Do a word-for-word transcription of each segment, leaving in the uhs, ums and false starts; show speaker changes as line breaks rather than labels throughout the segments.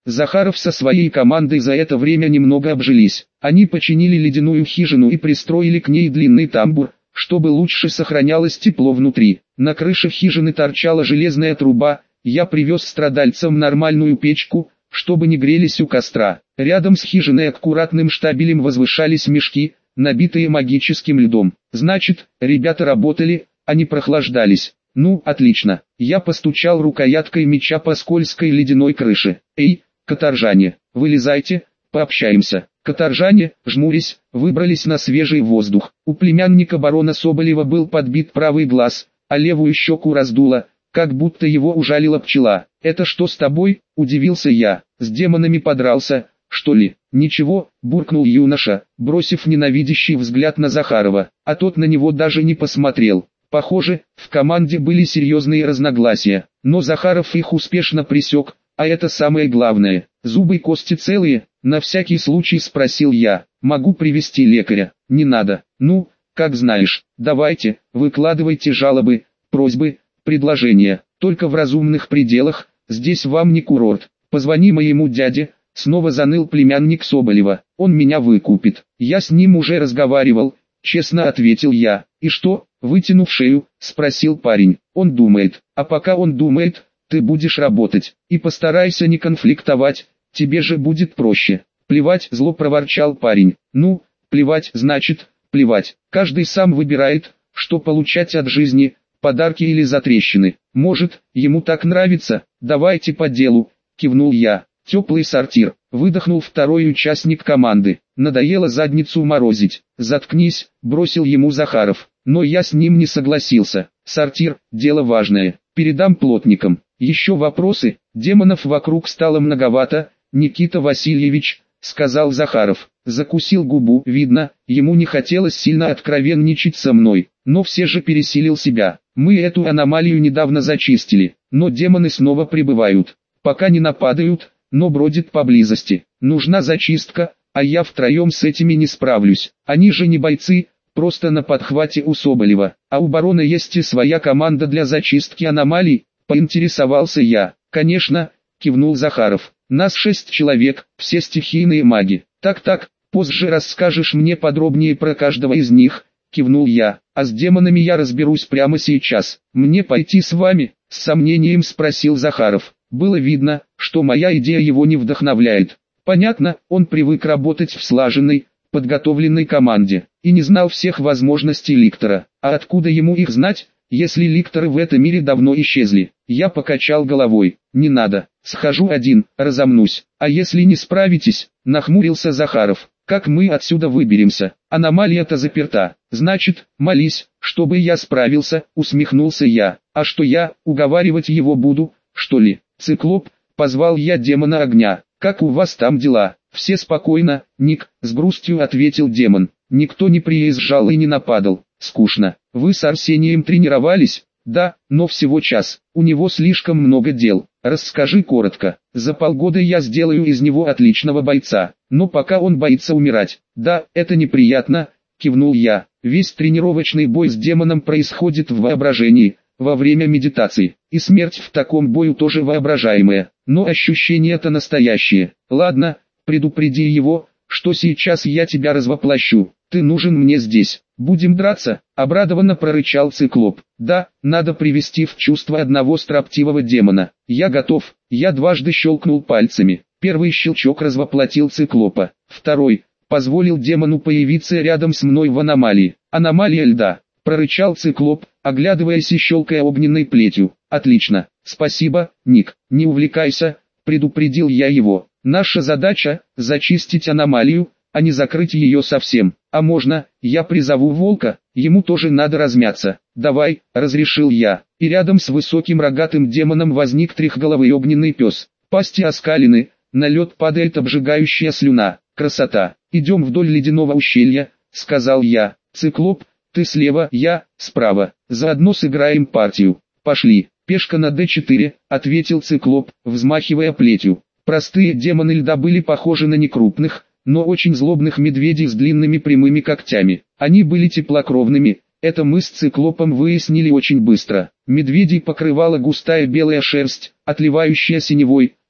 Захаров со своей командой за это время немного обжились. Они починили ледяную хижину и пристроили к ней длинный тамбур, чтобы лучше сохранялось тепло внутри. На крыше хижины торчала железная труба. Я привез страдальцам нормальную печку, чтобы не грелись у костра. Рядом с хижиной аккуратным штабелем возвышались мешки, набитые магическим льдом. Значит, ребята работали, а не прохлаждались. Ну, отлично. Я постучал рукояткой меча по скользкой ледяной крыше. Эй, каторжане, вылезайте, пообщаемся. Каторжане, жмурясь, выбрались на свежий воздух. У племянника барона Соболева был подбит правый глаз, а левую щеку раздуло, как будто его ужалила пчела. «Это что с тобой?» – удивился я. «С демонами подрался, что ли?» «Ничего», – буркнул юноша, бросив ненавидящий взгляд на Захарова, а тот на него даже не посмотрел. Похоже, в команде были серьезные разногласия, но Захаров их успешно пресек, а это самое главное. «Зубы и кости целые?» – на всякий случай спросил я. «Могу привести лекаря?» «Не надо». «Ну, как знаешь. Давайте, выкладывайте жалобы, просьбы, предложения, только в разумных пределах, здесь вам не курорт. Позвони моему дяде». Снова заныл племянник Соболева. «Он меня выкупит». «Я с ним уже разговаривал», — честно ответил я. «И что?» — вытянув шею, спросил парень. «Он думает. А пока он думает, ты будешь работать. И постарайся не конфликтовать, тебе же будет проще». «Плевать», — зло проворчал парень. «Ну, плевать значит, плевать. Каждый сам выбирает, что получать от жизни, подарки или затрещины. Может, ему так нравится? Давайте по делу», — кивнул я. «Теплый сортир», — выдохнул второй участник команды. «Надоело задницу морозить». «Заткнись», — бросил ему Захаров. Но я с ним не согласился. «Сортир, дело важное. Передам плотникам». «Еще вопросы?» «Демонов вокруг стало многовато, Никита Васильевич», — сказал Захаров. Закусил губу. Видно, ему не хотелось сильно откровенничать со мной, но все же пересилил себя. «Мы эту аномалию недавно зачистили, но демоны снова прибывают. Пока не нападают, но бродит поблизости. Нужна зачистка, а я втроем с этими не справлюсь. Они же не бойцы, просто на подхвате у Соболева. А у барона есть и своя команда для зачистки аномалий», — поинтересовался я. «Конечно», — кивнул Захаров. «Нас шесть человек, все стихийные маги». «Так-так, позже расскажешь мне подробнее про каждого из них», — кивнул я. «А с демонами я разберусь прямо сейчас. Мне пойти с вами?» — с сомнением спросил Захаров. Было видно, что моя идея его не вдохновляет. Понятно, он привык работать в слаженной, подготовленной команде, и не знал всех возможностей ликтора. А откуда ему их знать, если ликторы в этом мире давно исчезли? Я покачал головой. «Не надо, схожу один, разомнусь». «А если не справитесь?» — нахмурился Захаров. «Как мы отсюда выберемся? Аномалия-то заперта». «Значит, молись, чтобы я справился», — усмехнулся я. «А что я, уговаривать его буду, что ли?» «Циклоп», — позвал я демона огня. «Как у вас там дела?» «Все спокойно, Ник», — с грустью ответил демон. «Никто не приезжал и не нападал. Скучно. Вы с Арсением тренировались?» «Да, но всего час. У него слишком много дел. Расскажи коротко». «За полгода я сделаю из него отличного бойца, но пока он боится умирать». «Да, это неприятно», — кивнул я. «Весь тренировочный бой с демоном происходит в воображении, во время медитации, и смерть в таком бою тоже воображаемая, но ощущения-то настоящие. Ладно, предупреди его, что сейчас я тебя развоплощу, ты нужен мне здесь. Будем драться?» — обрадованно прорычал Циклоп. «Да, надо привести в чувство одного строптивого демона. Я готов». Я дважды щелкнул пальцами. Первый щелчок развоплотил Циклопа, второй — позволил демону появиться рядом с мной в аномалии. «Аномалия льда», — прорычал Циклоп, оглядываясь и щелкая огненной плетью. «Отлично, спасибо, Ник, не увлекайся», — предупредил я его. «Наша задача — зачистить аномалию, а не закрыть ее совсем. А можно, я призову волка, ему тоже надо размяться». «Давай», — разрешил я, и рядом с высоким рогатым демоном возник трехголовый огненный пес. Пасти оскалены, на лед падает обжигающая слюна. «Красота! Идем вдоль ледяного ущелья», — сказал я. «Циклоп, ты слева, я справа. Заодно сыграем партию». «Пошли». «Пешка на дэ четыре», — ответил Циклоп, взмахивая плетью. Простые демоны льда были похожи на некрупных, но очень злобных медведей с длинными прямыми когтями. Они были теплокровными, это мы с Циклопом выяснили очень быстро. Медведей покрывала густая белая шерсть, отливающая синевой,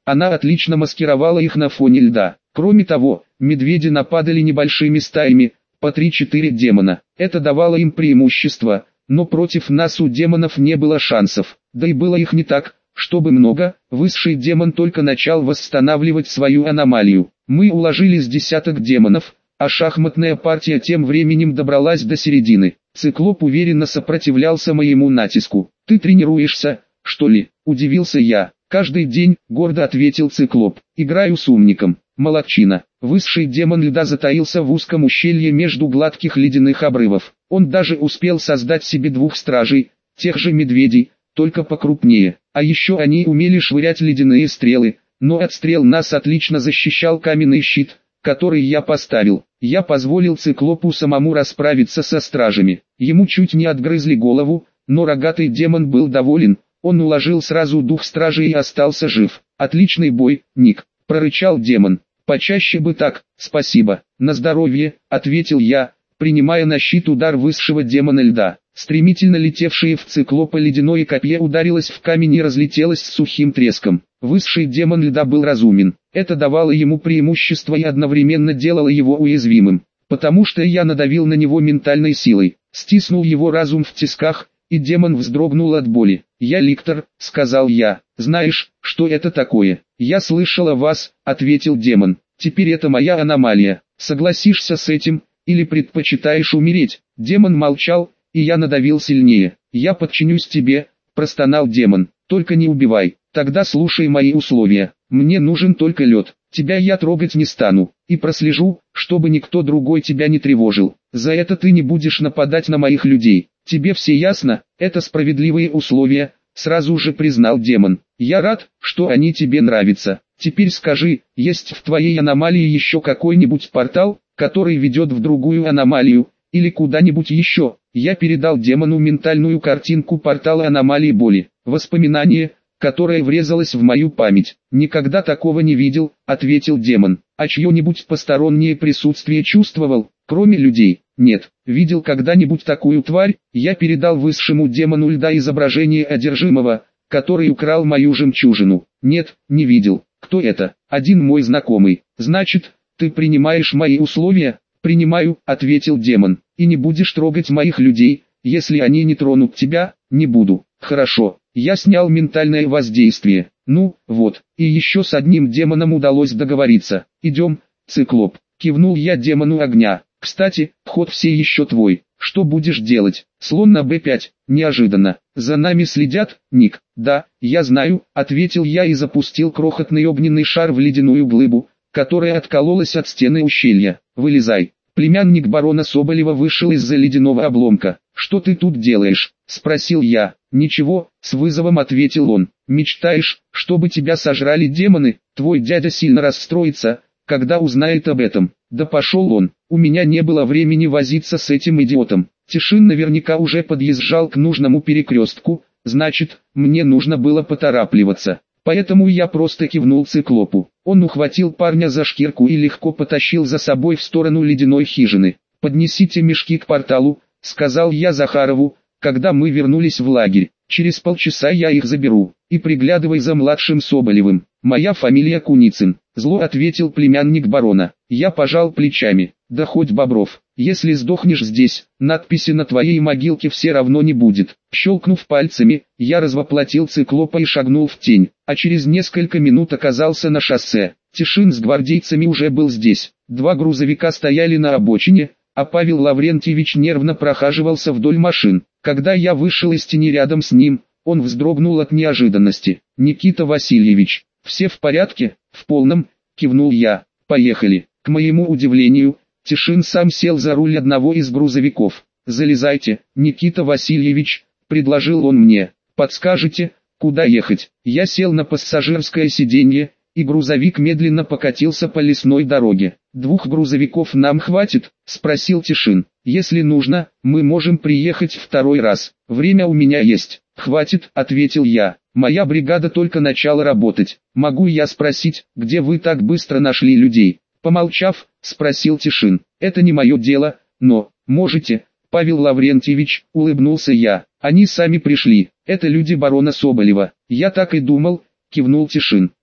Она отлично маскировала их на фоне льда. Кроме того, медведи нападали небольшими стаями, по три-четыре демона. Это давало им преимущество, но против нас у демонов не было шансов. Да и было их не так, чтобы много. Высший демон только начал восстанавливать свою аномалию. Мы уложили с десяток демонов, а шахматная партия тем временем добралась до середины. Циклоп уверенно сопротивлялся моему натиску. «Ты тренируешься, что ли?» – удивился я. «Каждый день», – гордо ответил Циклоп. «Играю с умником». Молодчина. Высший демон льда затаился в узком ущелье между гладких ледяных обрывов. Он даже успел создать себе двух стражей, тех же медведей, только покрупнее. А еще они умели швырять ледяные стрелы, но от стрел нас отлично защищал каменный щит, который я поставил. Я позволил Циклопу самому расправиться со стражами. Ему чуть не отгрызли голову, но рогатый демон был доволен. Он уложил сразу двух стражей и остался жив. «Отличный бой, Ник», – прорычал демон. «Почаще бы так, спасибо». «На здоровье», – ответил я, принимая на щит удар высшего демона льда. Стремительно летевшее в Циклопа ледяное копье ударилось в камень и разлетелось с сухим треском. Высший демон льда был разумен. Это давало ему преимущество и одновременно делало его уязвимым. Потому что я надавил на него ментальной силой, стиснул его разум в тисках, и демон вздрогнул от боли. «Я Ликтор», — сказал я. «Знаешь, что это такое?» «Я слышал о вас», — ответил демон. «Теперь это моя аномалия. Согласишься с этим, или предпочитаешь умереть?» Демон молчал, и я надавил сильнее. «Я подчинюсь тебе», — простонал демон. «Только не убивай. Тогда слушай мои условия. Мне нужен только лед. Тебя я трогать не стану, и прослежу, чтобы никто другой тебя не тревожил. За это ты не будешь нападать на моих людей. Тебе все ясно? Это справедливые условия», — сразу же признал демон. «Я рад, что они тебе нравятся. Теперь скажи, есть в твоей аномалии еще какой-нибудь портал, который ведет в другую аномалию, или куда-нибудь еще?» Я передал демону ментальную картинку портала аномалии боли. Воспоминание, которое врезалось в мою память. «Никогда такого не видел», — ответил демон. «А чье-нибудь постороннее присутствие чувствовал, кроме людей?» «Нет». «Видел когда-нибудь такую тварь?» Я передал высшему демону льда изображение одержимого, который украл мою жемчужину. «Нет, не видел». «Кто это?» «Один мой знакомый». «Значит, ты принимаешь мои условия?» «Принимаю», — ответил демон. «И не будешь трогать моих людей, если они не тронут тебя?» «Не буду». «Хорошо». Я снял ментальное воздействие. «Ну, вот, и еще с одним демоном удалось договориться. Идем, Циклоп». Кивнул я демону огня. «Кстати, ход все еще твой. Что будешь делать?» «Слон на бэ пять». «Неожиданно. За нами следят, Ник?» «Да, я знаю», — ответил я и запустил крохотный огненный шар в ледяную глыбу, которая откололась от стены ущелья. «Вылезай». Племянник барона Соболева вышел из-за ледяного обломка. «Что ты тут делаешь?» — спросил я. «Ничего», — с вызовом ответил он. «Мечтаешь, чтобы тебя сожрали демоны? Твой дядя сильно расстроится, когда узнает об этом». «Да пошел он, у меня не было времени возиться с этим идиотом». Тишин наверняка уже подъезжал к нужному перекрестку, значит, мне нужно было поторапливаться. Поэтому я просто кивнул Циклопу. Он ухватил парня за шкирку и легко потащил за собой в сторону ледяной хижины. «Поднесите мешки к порталу», — сказал я Захарову, когда мы вернулись в лагерь. «Через полчаса я их заберу, и приглядывай за младшим Соболевым. Моя фамилия Куницын», — зло ответил племянник барона. Я пожал плечами. «Да хоть Бобров, если сдохнешь здесь, надписи на твоей могилке все равно не будет». Щелкнув пальцами, я развоплотил Циклопа и шагнул в тень, а через несколько минут оказался на шоссе. Тишин с гвардейцами уже был здесь. Два грузовика стояли на обочине, а Павел Лаврентьевич нервно прохаживался вдоль машин. Когда я вышел из тени рядом с ним, он вздрогнул от неожиданности. «Никита Васильевич, все в порядке?» «В полном», — кивнул я. «Поехали». К моему удивлению, Тишин сам сел за руль одного из грузовиков. «Залезайте, Никита Васильевич», — предложил он мне. «Подскажете, куда ехать?» Я сел на пассажирское сиденье, и грузовик медленно покатился по лесной дороге. «Двух грузовиков нам хватит?» — спросил Тишин. «Если нужно, мы можем приехать второй раз. Время у меня есть». «Хватит», — ответил я. «Моя бригада только начала работать. Могу я спросить, где вы так быстро нашли людей?» Помолчав, спросил Тишин. «Это не мое дело, но, можете, Павел Лаврентьевич», — улыбнулся я. «Они сами пришли, это люди барона Соболева». «Я так и думал», — кивнул Тишин.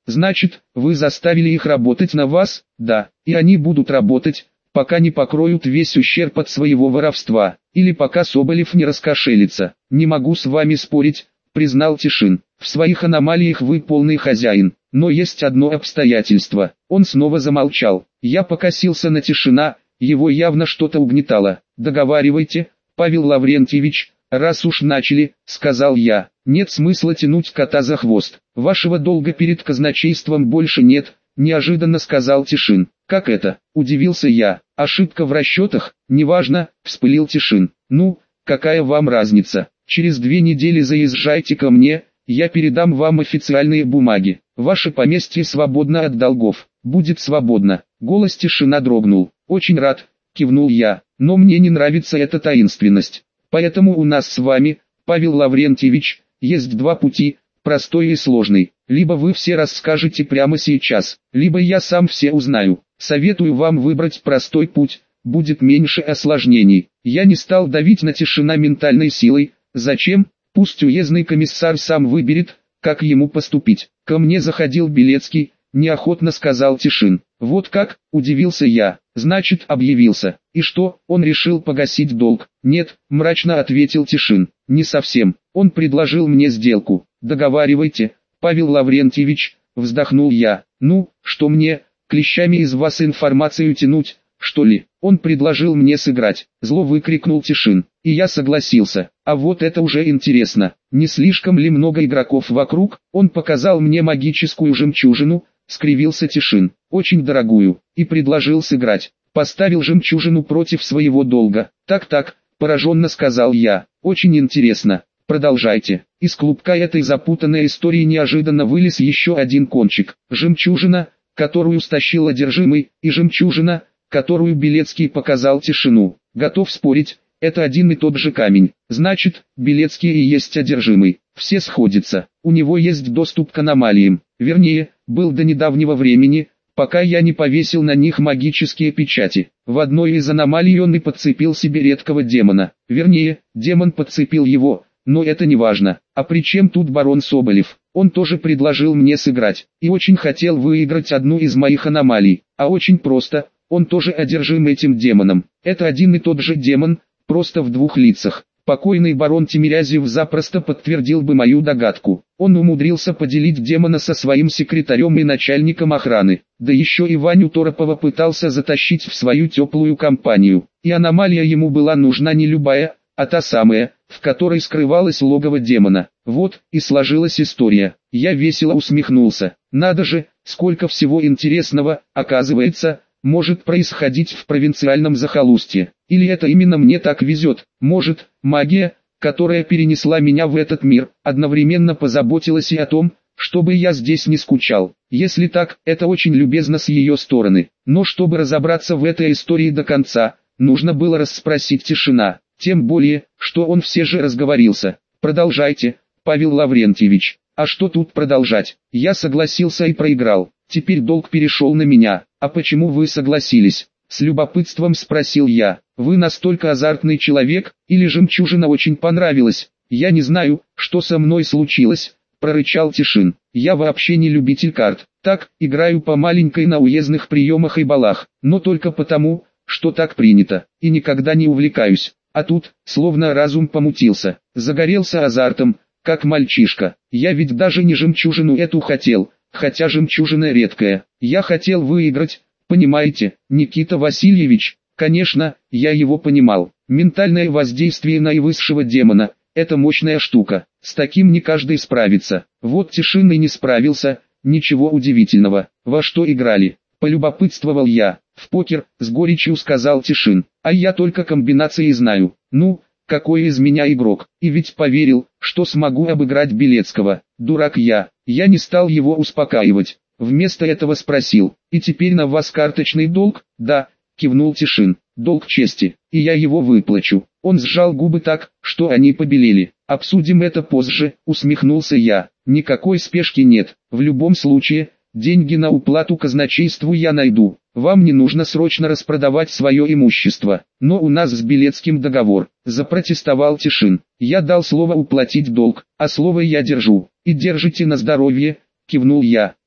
Значит, вы заставили их работать на вас? Да, и они будут работать, пока не покроют весь ущерб от своего воровства, или пока Соболев не раскошелится. Не могу с вами спорить, признал Тишин. В своих аномалиях вы полный хозяин, но есть одно обстоятельство. Он снова замолчал. Я покосился на Тишина, его явно что-то угнетало. Договаривайте, Павел Лаврентьевич, раз уж начали, сказал я. Нет смысла тянуть кота за хвост. Вашего долга перед казначейством больше нет, неожиданно сказал Тишин. Как это? Удивился я. Ошибка в расчетах? Неважно, вспылил Тишин. Ну, какая вам разница? Через две недели заезжайте ко мне, я передам вам официальные бумаги. Ваше поместье свободно от долгов. Будет свободно. Голос Тишина дрогнул. Очень рад, кивнул я, но мне не нравится эта таинственность. Поэтому у нас с вами, Павел Лаврентьевич, есть два пути, простой и сложный. Либо вы все расскажете прямо сейчас, либо я сам все узнаю. Советую вам выбрать простой путь, будет меньше осложнений. Я не стал давить на Тишина ментальной силой. Зачем? Пусть уездный комиссар сам выберет, как ему поступить. Ко мне заходил Белецкий, неохотно сказал Тишин. Вот как, удивился я. Значит, объявился. И что, он решил погасить долг? Нет, мрачно ответил Тишин. Не совсем. Он предложил мне сделку. Договаривайте, Павел Лаврентьевич, вздохнул я. Ну, что мне, клещами из вас информацию тянуть, что ли? Он предложил мне сыграть. Зло выкрикнул Тишин. И я согласился. А вот это уже интересно. Не слишком ли много игроков вокруг? Он показал мне магическую жемчужину, скривился Тишин. Очень дорогую. И предложил сыграть. Поставил жемчужину против своего долга. Так-так, пораженно сказал я. Очень интересно. Продолжайте. Из клубка этой запутанной истории неожиданно вылез еще один кончик. Жемчужина, которую стащил одержимый, и жемчужина, которую Белецкий показал Тишину. Готов спорить, это один и тот же камень. Значит, Белецкий и есть одержимый. Все сходятся. У него есть доступ к аномалиям. Вернее, был до недавнего времени, пока я не повесил на них магические печати. В одной из аномалий он и подцепил себе редкого демона. Вернее, демон подцепил его, но это не важно. А при чем тут барон Соболев? Он тоже предложил мне сыграть. И очень хотел выиграть одну из моих аномалий. А очень просто, он тоже одержим этим демоном. Это один и тот же демон, просто в двух лицах. Покойный барон Тимирязев запросто подтвердил бы мою догадку. Он умудрился поделить демона со своим секретарем и начальником охраны. Да еще и Ваню Торопова пытался затащить в свою теплую компанию. И аномалия ему была нужна не любая, а та самая, в которой скрывалось логово демона. Вот, и сложилась история. Я весело усмехнулся. Надо же, сколько всего интересного, оказывается, может происходить в провинциальном захолустье. Или это именно мне так везет? Может, магия, которая перенесла меня в этот мир, одновременно позаботилась и о том, чтобы я здесь не скучал. Если так, это очень любезно с ее стороны. Но чтобы разобраться в этой истории до конца, нужно было расспросить Тишина. Тем более, что он все же разговорился. Продолжайте, Павел Лаврентьевич. А что тут продолжать? Я согласился и проиграл. Теперь долг перешел на меня. А почему вы согласились? С любопытством спросил я. Вы настолько азартный человек, или жемчужина очень понравилась? Я не знаю, что со мной случилось, прорычал Тишин. Я вообще не любитель карт. Так, играю по маленькой на уездных приемах и балах, но только потому, что так принято, и никогда не увлекаюсь. А тут, словно разум помутился, загорелся азартом, как мальчишка. Я ведь даже не жемчужину эту хотел, хотя жемчужина редкая. Я хотел выиграть, понимаете, Никита Васильевич. Конечно, я его понимал. Ментальное воздействие наивысшего демона – это мощная штука. С таким не каждый справится. Вот Тишин и не справился, ничего удивительного. Во что играли? Полюбопытствовал я. В покер, с горечью сказал Тишин. А я только комбинации знаю. Ну, какой из меня игрок. И ведь поверил, что смогу обыграть Белецкого. Дурак я. Я не стал его успокаивать. Вместо этого спросил. И теперь на вас карточный долг? Да, кивнул Тишин. Долг чести. И я его выплачу. Он сжал губы так, что они побелели. Обсудим это позже, усмехнулся я. Никакой спешки нет. В любом случае, деньги на уплату казначейству я найду. Вам не нужно срочно распродавать свое имущество. Но у нас с Белецким договор. Запротестовал Тишин. Я дал слово уплатить долг, а слово я держу. И держите на здоровье, кивнул я.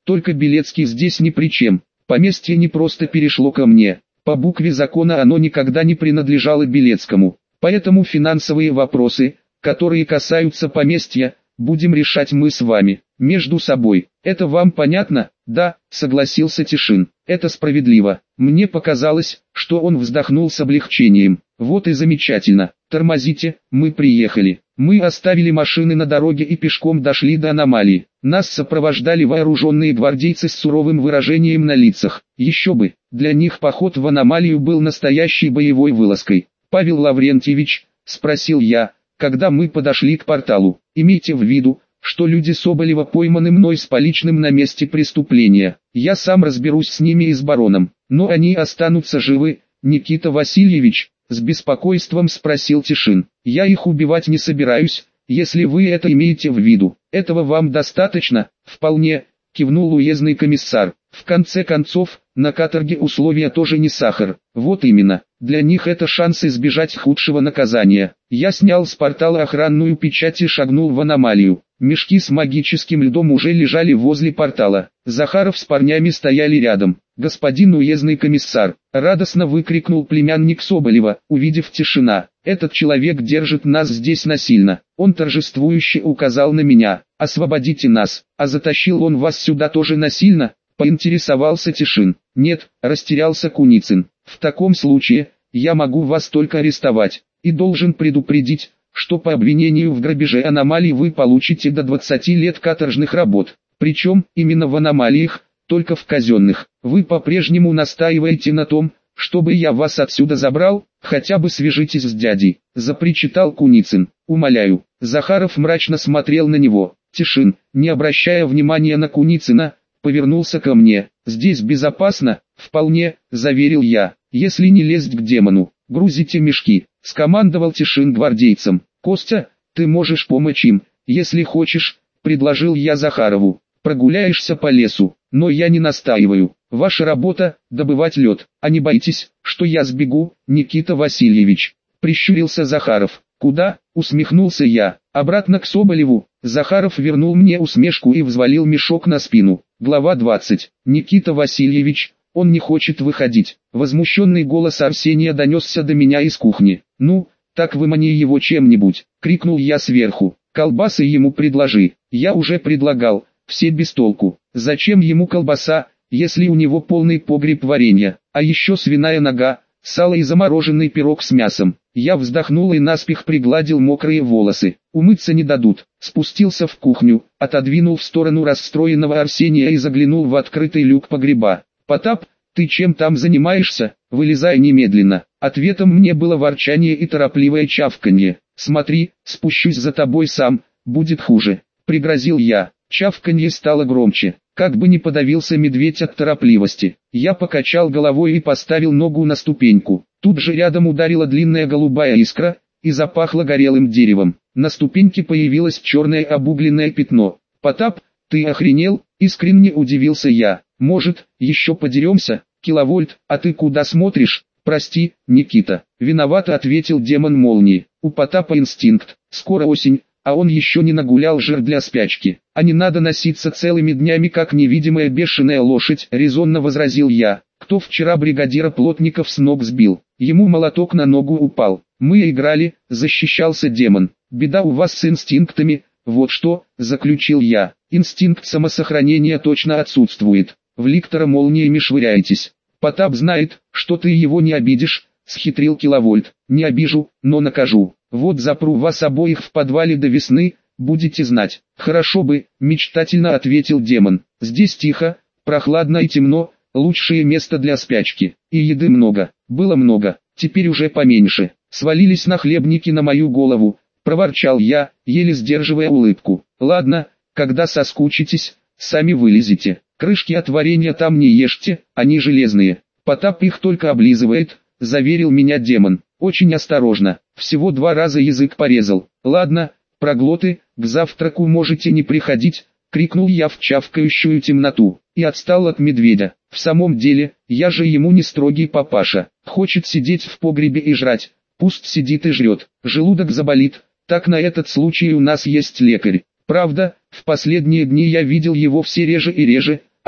Только Белецкий здесь ни при чем. Поместье не просто перешло ко мне. По букве закона оно никогда не принадлежало Белецкому. Поэтому финансовые вопросы, которые касаются поместья, будем решать мы с вами, между собой. Это вам понятно? Да, согласился Тишин. Это справедливо. Мне показалось, что он вздохнул с облегчением. Вот и замечательно. Тормозите, мы приехали. Мы оставили машины на дороге и пешком дошли до аномалии. Нас сопровождали вооруженные гвардейцы с суровым выражением на лицах. Еще бы, для них поход в аномалию был настоящей боевой вылазкой. Павел Лаврентьевич, спросил я, когда мы подошли к порталу, имейте в виду, что люди Соболева пойманы мной с поличным на месте преступления. Я сам разберусь с ними и с бароном, но они останутся живы, Никита Васильевич, с беспокойством спросил Тишин. Я их убивать не собираюсь, если вы это имеете в виду. Этого вам достаточно? Вполне, кивнул уездный комиссар. В конце концов, на каторге условия тоже не сахар. Вот именно, для них это шанс избежать худшего наказания. Я снял с портала охранную печать и шагнул в аномалию. Мешки с магическим льдом уже лежали возле портала. Захаров с парнями стояли рядом. «Господин уездный комиссар!» — радостно выкрикнул племянник Соболева, увидев Тишина. «Этот человек держит нас здесь насильно». Он торжествующе указал на меня. «Освободите нас!» «А затащил он вас сюда тоже насильно?» — поинтересовался Тишин. «Нет», — растерялся Куницын. «В таком случае, я могу вас только арестовать. И должен предупредить, что по обвинению в грабеже аномалий вы получите до двадцати лет каторжных работ. Причем, именно в аномалиях, только в казенных. Вы по-прежнему настаиваете на том, чтобы я вас отсюда забрал? Хотя бы свяжитесь с дядей», — запричитал Куницын. «Умоляю». Захаров мрачно смотрел на него. Тишин, не обращая внимания на Куницына, повернулся ко мне. «Здесь безопасно?» «Вполне», — заверил я, — «если не лезть к демону. Грузите мешки», — скомандовал Тишин гвардейцам. «Костя, ты можешь помочь им, если хочешь», — предложил я Захарову. «Прогуляешься по лесу, но я не настаиваю. Ваша работа — добывать лед, а не боитесь, что я сбегу, Никита Васильевич», — прищурился Захаров. «Куда?» — усмехнулся я. «Обратно к Соболеву». Захаров вернул мне усмешку и взвалил мешок на спину. Глава двадцать. «Никита Васильевич, он не хочет выходить». Возмущенный голос Арсения донесся до меня из кухни. «Ну, так вымани его чем-нибудь», — крикнул я сверху. «Колбасы ему предложи». Я уже предлагал, все без толку. Зачем ему колбаса, если у него полный погреб варенья, а еще свиная нога, сало и замороженный пирог с мясом. Я вздохнул и наспех пригладил мокрые волосы. Умыться не дадут. Спустился в кухню, отодвинул в сторону расстроенного Арсения и заглянул в открытый люк погреба. «Потап, ты чем там занимаешься? Вылезай немедленно». Ответом мне было ворчание и торопливое чавканье. «Смотри, спущусь за тобой сам, будет хуже», — пригрозил я. Чавканье стало громче. Как бы ни подавился медведь от торопливости. Я покачал головой и поставил ногу на ступеньку. Тут же рядом ударила длинная голубая искра, и запахло горелым деревом. На ступеньке появилось черное обугленное пятно. «Потап, ты охренел?» — искренне удивился я. «Может, еще подеремся, киловольт, а ты куда смотришь?» «Прости, Никита», — виновато ответил демон молнии. «У Потапа инстинкт, скоро осень, а он еще не нагулял жир для спячки. А не надо носиться целыми днями, как невидимая бешеная лошадь», — резонно возразил я. «Кто вчера бригадира Плотников с ног сбил? Ему молоток на ногу упал. Мы играли», — защищался демон. «Беда у вас с инстинктами, вот что», — заключил я. «Инстинкт самосохранения точно отсутствует. В ликтора молниями швыряетесь. Потап знает, что ты его не обидишь», — схитрил киловольт. «Не обижу, но накажу. Вот запру вас обоих в подвале до весны, будете знать». «Хорошо бы», — мечтательно ответил демон. «Здесь тихо, прохладно и темно, лучшее место для спячки. И еды много, было много, теперь уже поменьше. Свалились нахлебники на мою голову», — проворчал я, еле сдерживая улыбку. «Ладно, когда соскучитесь, сами вылезете. Крышки от варенья там не ешьте, они железные. Потап их только облизывает», — заверил меня демон. «Очень осторожно, всего два раза язык порезал». «Ладно, проглоты, к завтраку можете не приходить», — крикнул я в чавкающую темноту, и отстал от медведя. В самом деле, я же ему не строгий папаша. Хочет сидеть в погребе и жрать, пусть сидит и жрет. Желудок заболит, так на этот случай у нас есть лекарь. Правда, в последние дни я видел его все реже и реже,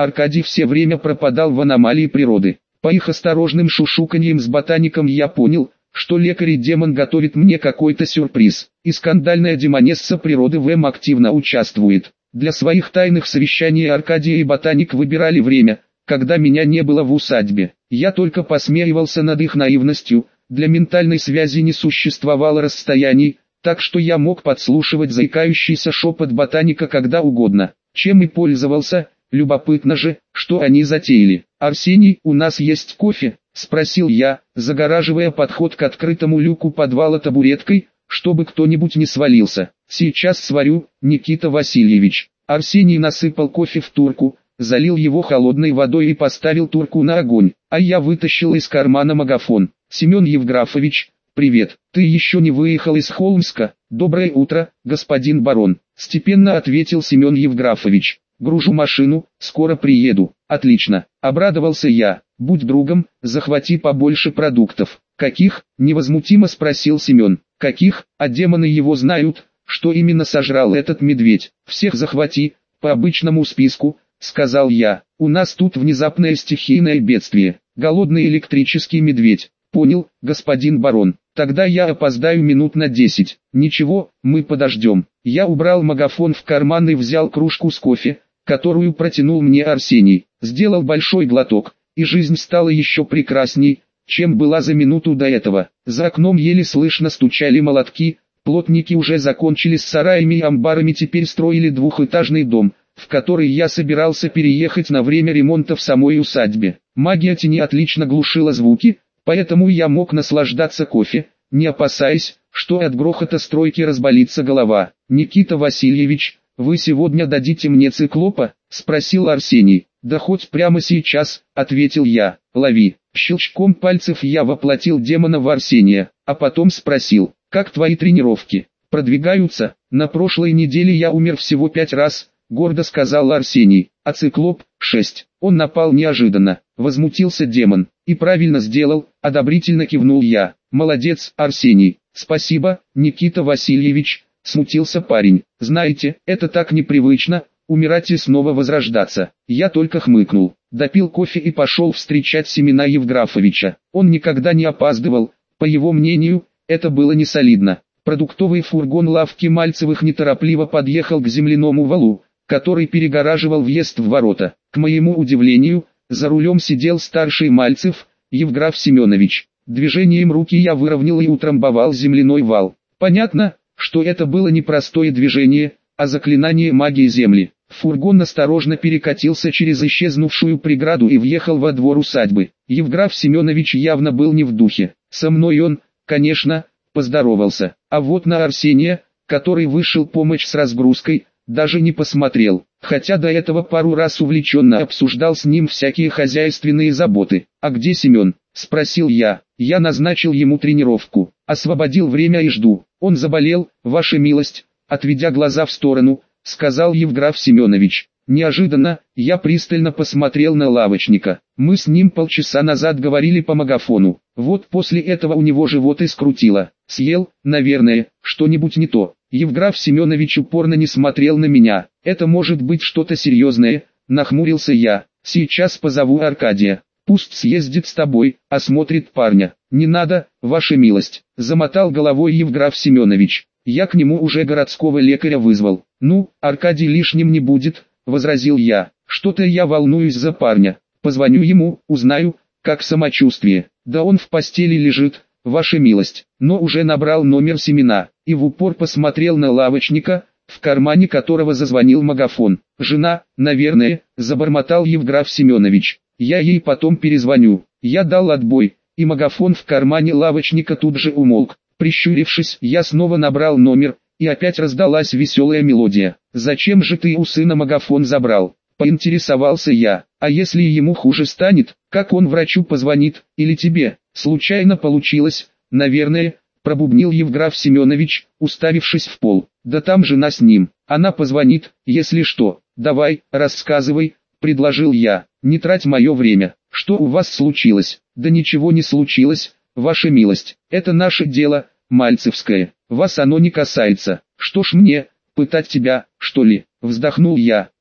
Аркадий все время пропадал в аномалии природы. По их осторожным шушуканьям с ботаником я понял, что лекарь-демон готовит мне какой-то сюрприз, и скандальная демонесса природы в М активно участвует. Для своих тайных совещаний Аркадий и ботаник выбирали время, когда меня не было в усадьбе. Я только посмеивался над их наивностью, для ментальной связи не существовало расстояний, так что я мог подслушивать заикающийся шепот ботаника когда угодно, чем и пользовался. Любопытно же, что они затеяли. «Арсений, у нас есть кофе?» – спросил я, загораживая подход к открытому люку подвала табуреткой, чтобы кто-нибудь не свалился. «Сейчас сварю, Никита Васильевич». Арсений насыпал кофе в турку, залил его холодной водой и поставил турку на огонь, а я вытащил из кармана магафон. «Семен Евграфович, привет, ты еще не выехал из Холмска?» «Доброе утро, господин барон», – степенно ответил Семен Евграфович. «Гружу машину, скоро приеду». «Отлично», — обрадовался я. «Будь другом, захвати побольше продуктов». «Каких?» — невозмутимо спросил Семен. «Каких? А демоны его знают, что именно сожрал этот медведь. Всех захвати, по обычному списку», — сказал я. «У нас тут внезапное стихийное бедствие. Голодный электрический медведь». «Понял, господин барон. Тогда я опоздаю минут на десять». «Ничего, мы подождем». Я убрал магафон в карман и взял кружку с кофе, которую протянул мне Арсений. Сделал большой глоток, и жизнь стала еще прекрасней, чем была за минуту до этого. За окном еле слышно стучали молотки, плотники уже закончили с сараями и амбарами, теперь строили двухэтажный дом, в который я собирался переехать на время ремонта в самой усадьбе. Магия тени отлично глушила звуки, поэтому я мог наслаждаться кофе, не опасаясь, что от грохота стройки разболится голова. «Никита Васильевич, вы сегодня дадите мне циклопа?» – спросил Арсений. «Да хоть прямо сейчас», – ответил я. «Лови». Щелчком пальцев я воплотил демона в Арсения, а потом спросил: «Как твои тренировки? Продвигаются?» «На прошлой неделе я умер всего пять раз», – гордо сказал Арсений. «А циклоп – шесть. Он напал неожиданно», – возмутился демон. «И правильно сделал», – одобрительно кивнул я. «Молодец, Арсений». «Спасибо, Никита Васильевич», – смутился парень. «Знаете, это так непривычно, умирать и снова возрождаться». Я только хмыкнул, допил кофе и пошел встречать Семена Евграфовича. Он никогда не опаздывал, по его мнению, это было не солидно. Продуктовый фургон лавки Мальцевых неторопливо подъехал к земляному валу, который перегораживал въезд в ворота. К моему удивлению, за рулем сидел старший Мальцев, Евграф Семенович. Движением руки я выровнял и утрамбовал земляной вал. Понятно, что это было не простое движение, а заклинание магии земли. Фургон осторожно перекатился через исчезнувшую преграду и въехал во двор усадьбы. Евграф Семенович явно был не в духе. Со мной он, конечно, поздоровался, а вот на Арсения, который вышел помочь с разгрузкой, даже не посмотрел, хотя до этого пару раз увлеченно обсуждал с ним всякие хозяйственные заботы. «А где Семен?» – спросил я. «Я назначил ему тренировку, освободил время и жду». «Он заболел, ваша милость», – отведя глаза в сторону, сказал Евграф Семенович. Неожиданно, я пристально посмотрел на лавочника. Мы с ним полчаса назад говорили по магафону. Вот после этого у него живот и скрутило. Съел, наверное, что-нибудь не то. Евграф Семенович упорно не смотрел на меня. «Это может быть что-то серьезное», – нахмурился я. «Сейчас позову Аркадия. Пусть съездит с тобой, осмотрит парня». «Не надо, ваша милость», – замотал головой Евграф Семенович. «Я к нему уже городского лекаря вызвал». «Ну, Аркадий лишним не будет», – возразил я. «Что-то я волнуюсь за парня. Позвоню ему, узнаю, как самочувствие». «Да он в постели лежит, ваша милость». Но уже набрал номер Семена, и в упор посмотрел на лавочника, в кармане которого зазвонил магафон. «Жена, наверное», – забормотал Евграф Семенович. «Я ей потом перезвоню». Я дал отбой, и магафон в кармане лавочника тут же умолк. Прищурившись, я снова набрал номер, и опять раздалась веселая мелодия. «Зачем же ты у сына магафон забрал?» – поинтересовался я. «А если ему хуже станет, как он врачу позвонит, или тебе?» «Случайно получилось, наверное», – пробубнил Евграф Семенович, уставившись в пол. «Да там жена с ним, она позвонит, если что». «Давай, рассказывай», – предложил я. «Не трать мое время. Что у вас случилось?» «Да ничего не случилось, ваша милость. Это наше дело, Мальцевское. Вас оно не касается». «Что ж мне, пытать тебя, что ли?» – вздохнул я.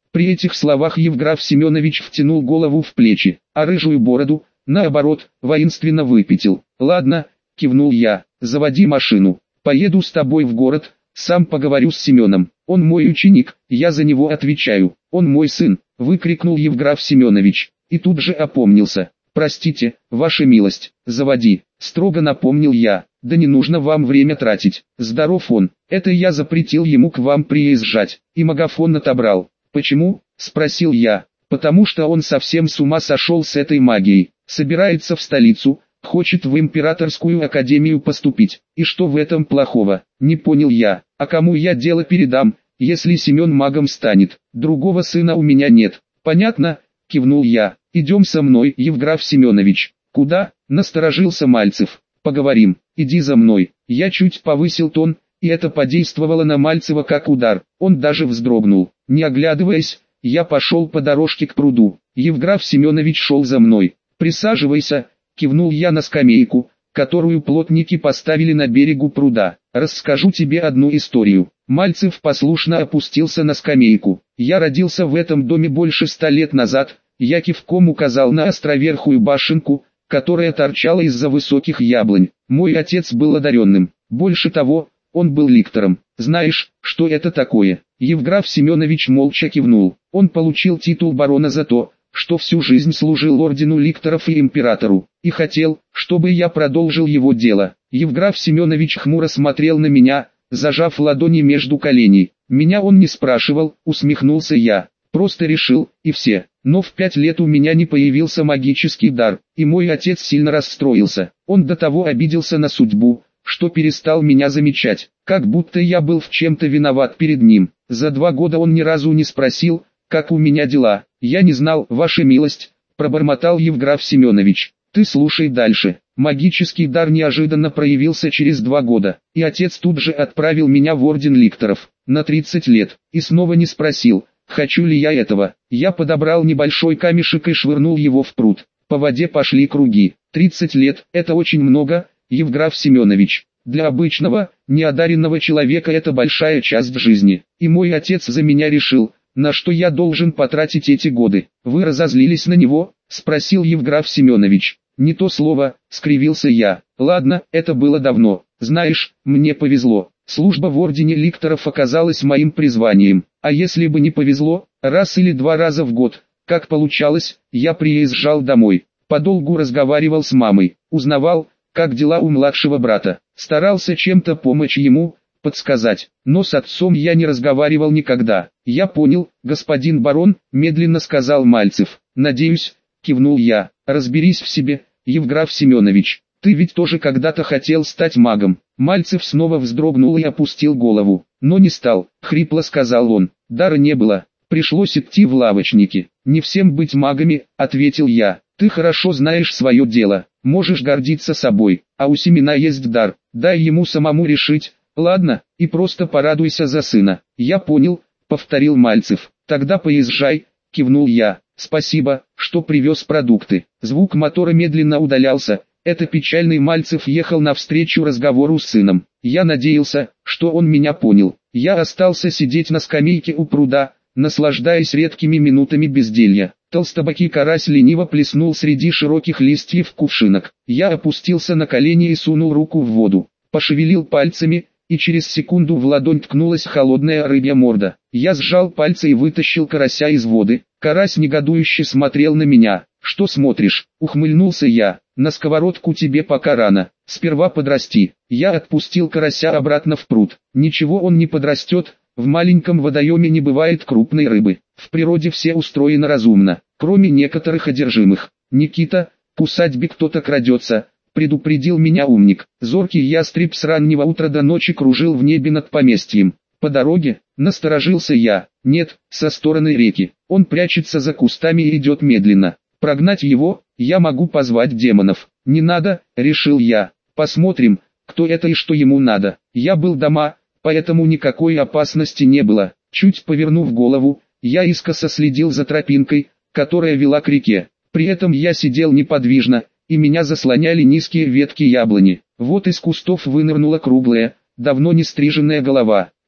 При этих словах Евграф Семенович втянул голову в плечи, а рыжую бороду, наоборот, воинственно выпятил. «Ладно», — кивнул я, — «заводи машину. Поеду с тобой в город, сам поговорю с Семеном. Он мой ученик, я за него отвечаю. Он мой сын», — выкрикнул Евграф Семенович. И тут же опомнился. «Простите, ваша милость, заводи», — строго напомнил я. «Да не нужно вам время тратить. Здоров он, это я запретил ему к вам приезжать, и магафон отобрал». «Почему?» — спросил я. «Потому что он совсем с ума сошел с этой магией, собирается в столицу, хочет в императорскую академию поступить. И что в этом плохого?» Не понял я. «А кому я дело передам, если Семен магом станет? Другого сына у меня нет». «Понятно», — кивнул я. «Идем со мной, Евграф Семенович». «Куда?» — насторожился Мальцев. «Поговорим, иди за мной». Я чуть повысил тон, и это подействовало на Мальцева как удар. Он даже вздрогнул. Не оглядываясь, я пошел по дорожке к пруду. Евграф Семенович шел за мной. «Присаживайся», — кивнул я на скамейку, которую плотники поставили на берегу пруда. «Расскажу тебе одну историю». Мальцев послушно опустился на скамейку. «Я родился в этом доме больше ста лет назад», — я кивком указал на островерхую башенку, которая торчала из-за высоких яблонь. «Мой отец был одаренным. Больше того, он был ликтором. Знаешь, что это такое?» Евграф Семенович молча кивнул. «Он получил титул барона за то, что всю жизнь служил ордену ликторов и императору, и хотел, чтобы я продолжил его дело». Евграф Семенович хмуро смотрел на меня, зажав ладони между коленей. «Меня он не спрашивал», — усмехнулся я. «Просто решил, и все. Но в пять лет у меня не появился магический дар, и мой отец сильно расстроился. Он до того обиделся на судьбу, что перестал меня замечать, как будто я был в чем-то виноват перед ним. За два года он ни разу не спросил, как у меня дела. Я не знал, ваша милость», — пробормотал Евграф Семенович. «Ты слушай дальше». Магический дар неожиданно проявился через два года, и отец тут же отправил меня в орден ликторов на тридцать лет, и снова не спросил, хочу ли я этого. Я подобрал небольшой камешек и швырнул его в пруд. По воде пошли круги. тридцать лет — это очень много, Евграф Семенович. Для обычного, неодаренного человека это большая часть жизни. И мой отец за меня решил, на что я должен потратить эти годы. «Вы разозлились на него?» — спросил Евграф Семенович. «Не то слово», — скривился я. «Ладно, это было давно. Знаешь, мне повезло. Служба в ордене ликторов оказалась моим призванием. А если бы не повезло, раз или два раза в год, как получалось, я приезжал домой. Подолгу разговаривал с мамой, узнавал, как дела у младшего брата. Старался чем-то помочь ему, подсказать. Но с отцом я не разговаривал никогда». «Я понял, господин барон», — медленно сказал Мальцев. «Надеюсь», — кивнул я. «Разберись в себе, Евграф Семенович. Ты ведь тоже когда-то хотел стать магом». Мальцев снова вздрогнул и опустил голову. «Но не стал», — хрипло сказал он. «Дара не было. Пришлось идти в лавочники». «Не всем быть магами», — ответил я. «Ты хорошо знаешь свое дело. Можешь гордиться собой. А у Семена есть дар. Дай ему самому решить. Ладно, и просто порадуйся за сына». «Я понял», — повторил Мальцев. «Тогда поезжай», — кивнул я. «Спасибо, что привез продукты». Звук мотора медленно удалялся. Это печальный Мальцев ехал навстречу разговору с сыном. Я надеялся, что он меня понял. Я остался сидеть на скамейке у пруда, наслаждаясь редкими минутами безделья. Толстобокий карась лениво плеснул среди широких листьев кувшинок. Я опустился на колени и сунул руку в воду. Пошевелил пальцами, и через секунду в ладонь ткнулась холодная рыбья морда. Я сжал пальцы и вытащил карася из воды. Карась негодующе смотрел на меня. «Что смотришь?» — ухмыльнулся я. «На сковородку тебе пока рано. Сперва подрасти». Я отпустил карася обратно в пруд. Ничего он не подрастет, в маленьком водоеме не бывает крупной рыбы. В природе все устроено разумно, кроме некоторых одержимых. «Никита, к усадьбе кто-то крадется», — предупредил меня умник. Зоркий ястреб с раннего утра до ночи кружил в небе над поместьем. «По дороге?» — насторожился я. «Нет, со стороны реки. Он прячется за кустами и идет медленно. Прогнать его, я могу позвать демонов». «Не надо», — решил я. «Посмотрим, кто это и что ему надо». Я был дома, поэтому никакой опасности не было. Чуть повернув голову, я искоса следил за тропинкой, которая вела к реке. При этом я сидел неподвижно, и меня заслоняли низкие ветки яблони. Вот из кустов вынырнула круглая, давно не стриженная голова.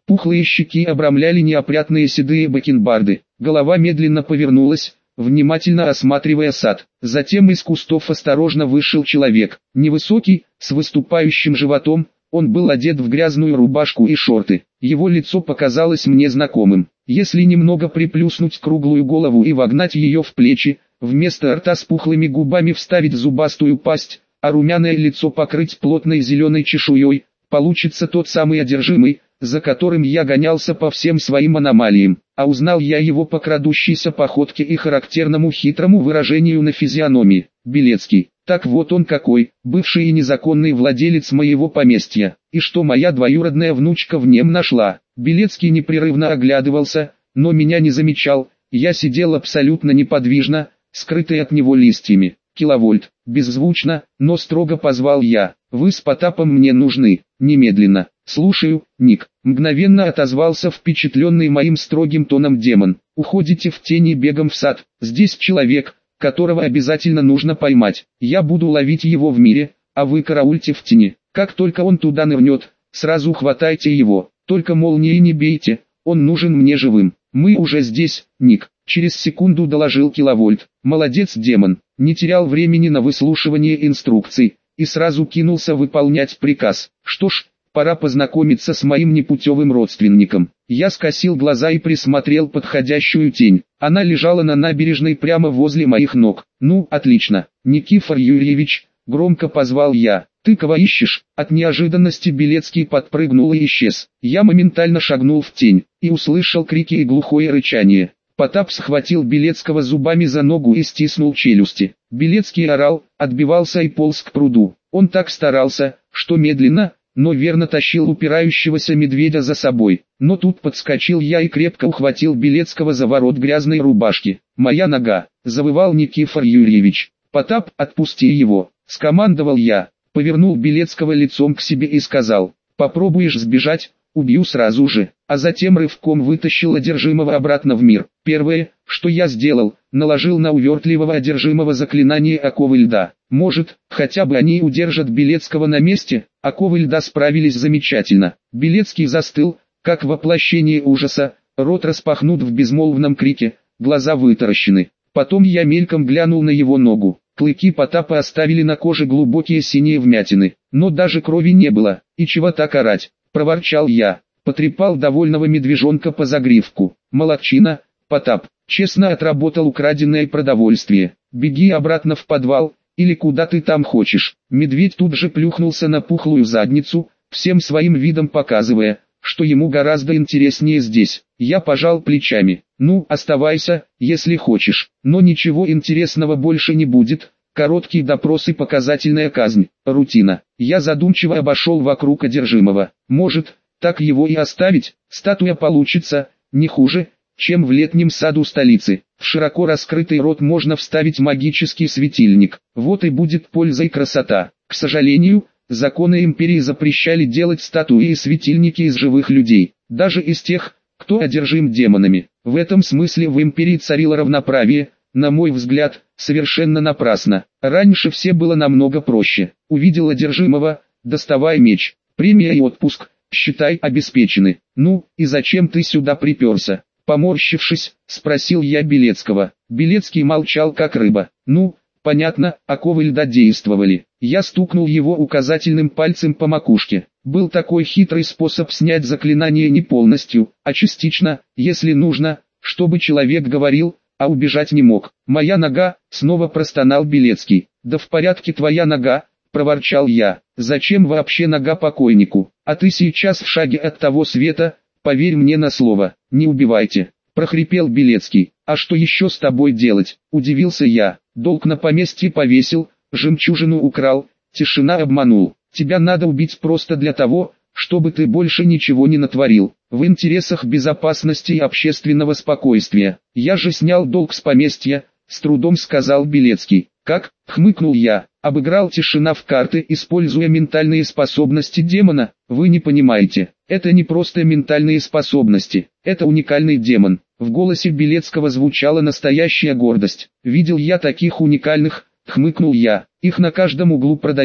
Пухлые щеки обрамляли неопрятные седые бакенбарды. Голова медленно повернулась, внимательно осматривая сад. Затем из кустов осторожно вышел человек. Невысокий, с выступающим животом, он был одет в грязную рубашку и шорты. Его лицо показалось мне знакомым. Если немного приплюснуть круглую голову и вогнать ее в плечи, вместо рта с пухлыми губами вставить зубастую пасть, а румяное лицо покрыть плотной зеленой чешуей, получится тот самый одержимый, за которым я гонялся по всем своим аномалиям. А узнал я его по крадущейся походке и характерному хитрому выражению на физиономии. Белецкий. Так вот он какой, бывший и незаконный владелец моего поместья. И что моя двоюродная внучка в нем нашла. Белецкий непрерывно оглядывался, но меня не замечал. Я сидел абсолютно неподвижно, скрытый от него листьями. Киловольт. Беззвучно, но строго позвал я. Вы с Потапом мне нужны. Немедленно. Слушаю, Ник. Мгновенно отозвался впечатленный моим строгим тоном демон. Уходите в тени бегом в сад. Здесь человек, которого обязательно нужно поймать. Я буду ловить его в мире, а вы караульте в тени. Как только он туда нырнет, сразу хватайте его. Только молнией не бейте, он нужен мне живым. Мы уже здесь, Ник. Через секунду доложил Киловольт. Молодец, демон. Не терял времени на выслушивание инструкций и сразу кинулся выполнять приказ. Что ж, пора познакомиться с моим непутевым родственником. Я скосил глаза и присмотрел подходящую тень. Она лежала на набережной прямо возле моих ног. Ну, отлично. Никифор Юрьевич, громко позвал я. Ты кого ищешь? От неожиданности Белецкий подпрыгнул и исчез. Я моментально шагнул в тень и услышал крики и глухое рычание. Потап схватил Белецкого зубами за ногу и стиснул челюсти. Белецкий орал, отбивался и полз к пруду. Он так старался, что медленно, но верно тащил упирающегося медведя за собой. Но тут подскочил я и крепко ухватил Белецкого за ворот грязной рубашки. «Моя нога!» — завывал Никифор Юрьевич. «Потап, отпусти его!» — скомандовал я. Повернул Белецкого лицом к себе и сказал: «Попробуешь сбежать, убью сразу же». А затем рывком вытащил одержимого обратно в мир. Первое, что я сделал, наложил на увертливого одержимого заклинание оковы льда. Может, хотя бы они удержат Белецкого на месте. Оковы льда справились замечательно. Белецкий застыл, как воплощение ужаса, рот распахнут в безмолвном крике, глаза вытаращены. Потом я мельком глянул на его ногу. Клыки Потапа оставили на коже глубокие синие вмятины, но даже крови не было. «И чего так орать?» — проворчал я. Потрепал довольного медвежонка по загривку. «Молодчина, Потап, честно отработал украденное продовольствие. Беги обратно в подвал, или куда ты там хочешь». Медведь тут же плюхнулся на пухлую задницу, всем своим видом показывая, что ему гораздо интереснее здесь. Я пожал плечами. «Ну, оставайся, если хочешь, но ничего интересного больше не будет». Короткий допрос и показательная казнь. Рутина. Я задумчиво обошел вокруг одержимого. Может, так его и оставить? Статуя получится не хуже, чем в летнем саду столицы. В широко раскрытый рот можно вставить магический светильник. Вот и будет польза и красота. К сожалению, законы империи запрещали делать статуи и светильники из живых людей, даже из тех, кто одержим демонами. В этом смысле в империи царило равноправие, на мой взгляд, совершенно напрасно. Раньше все было намного проще. Увидел одержимого, доставай меч, премия и отпуск, считай, обеспечены. Ну, и зачем ты сюда приперся? Поморщившись, спросил я Белецкого. Белецкий молчал как рыба. Ну, понятно, оковы льда действовали. Я стукнул его указательным пальцем по макушке. Был такой хитрый способ снять заклинание не полностью, а частично, если нужно, чтобы человек говорил, а убежать не мог. «Моя нога», — снова простонал Белецкий. «Да в порядке твоя нога», — проворчал я. «Зачем вообще нога покойнику? А ты сейчас в шаге от того света, поверь мне на слово, не убивайте», — прохрипел Белецкий. «А что еще с тобой делать?» — удивился я. «Долг на поместье повесил, жемчужину украл, тишина обманул. Тебя надо убить просто для того, чтобы ты больше ничего не натворил, в интересах безопасности и общественного спокойствия. Я же снял долг с поместья», — с трудом сказал Белецкий. «Как?» — хмыкнул я. «Обыграл тишина в карты, используя ментальные способности демона. Вы не понимаете, это не просто ментальные способности, это уникальный демон». В голосе Белецкого звучала настоящая гордость. «Видел я таких уникальных», — хмыкнул я. «Их на каждом углу продают,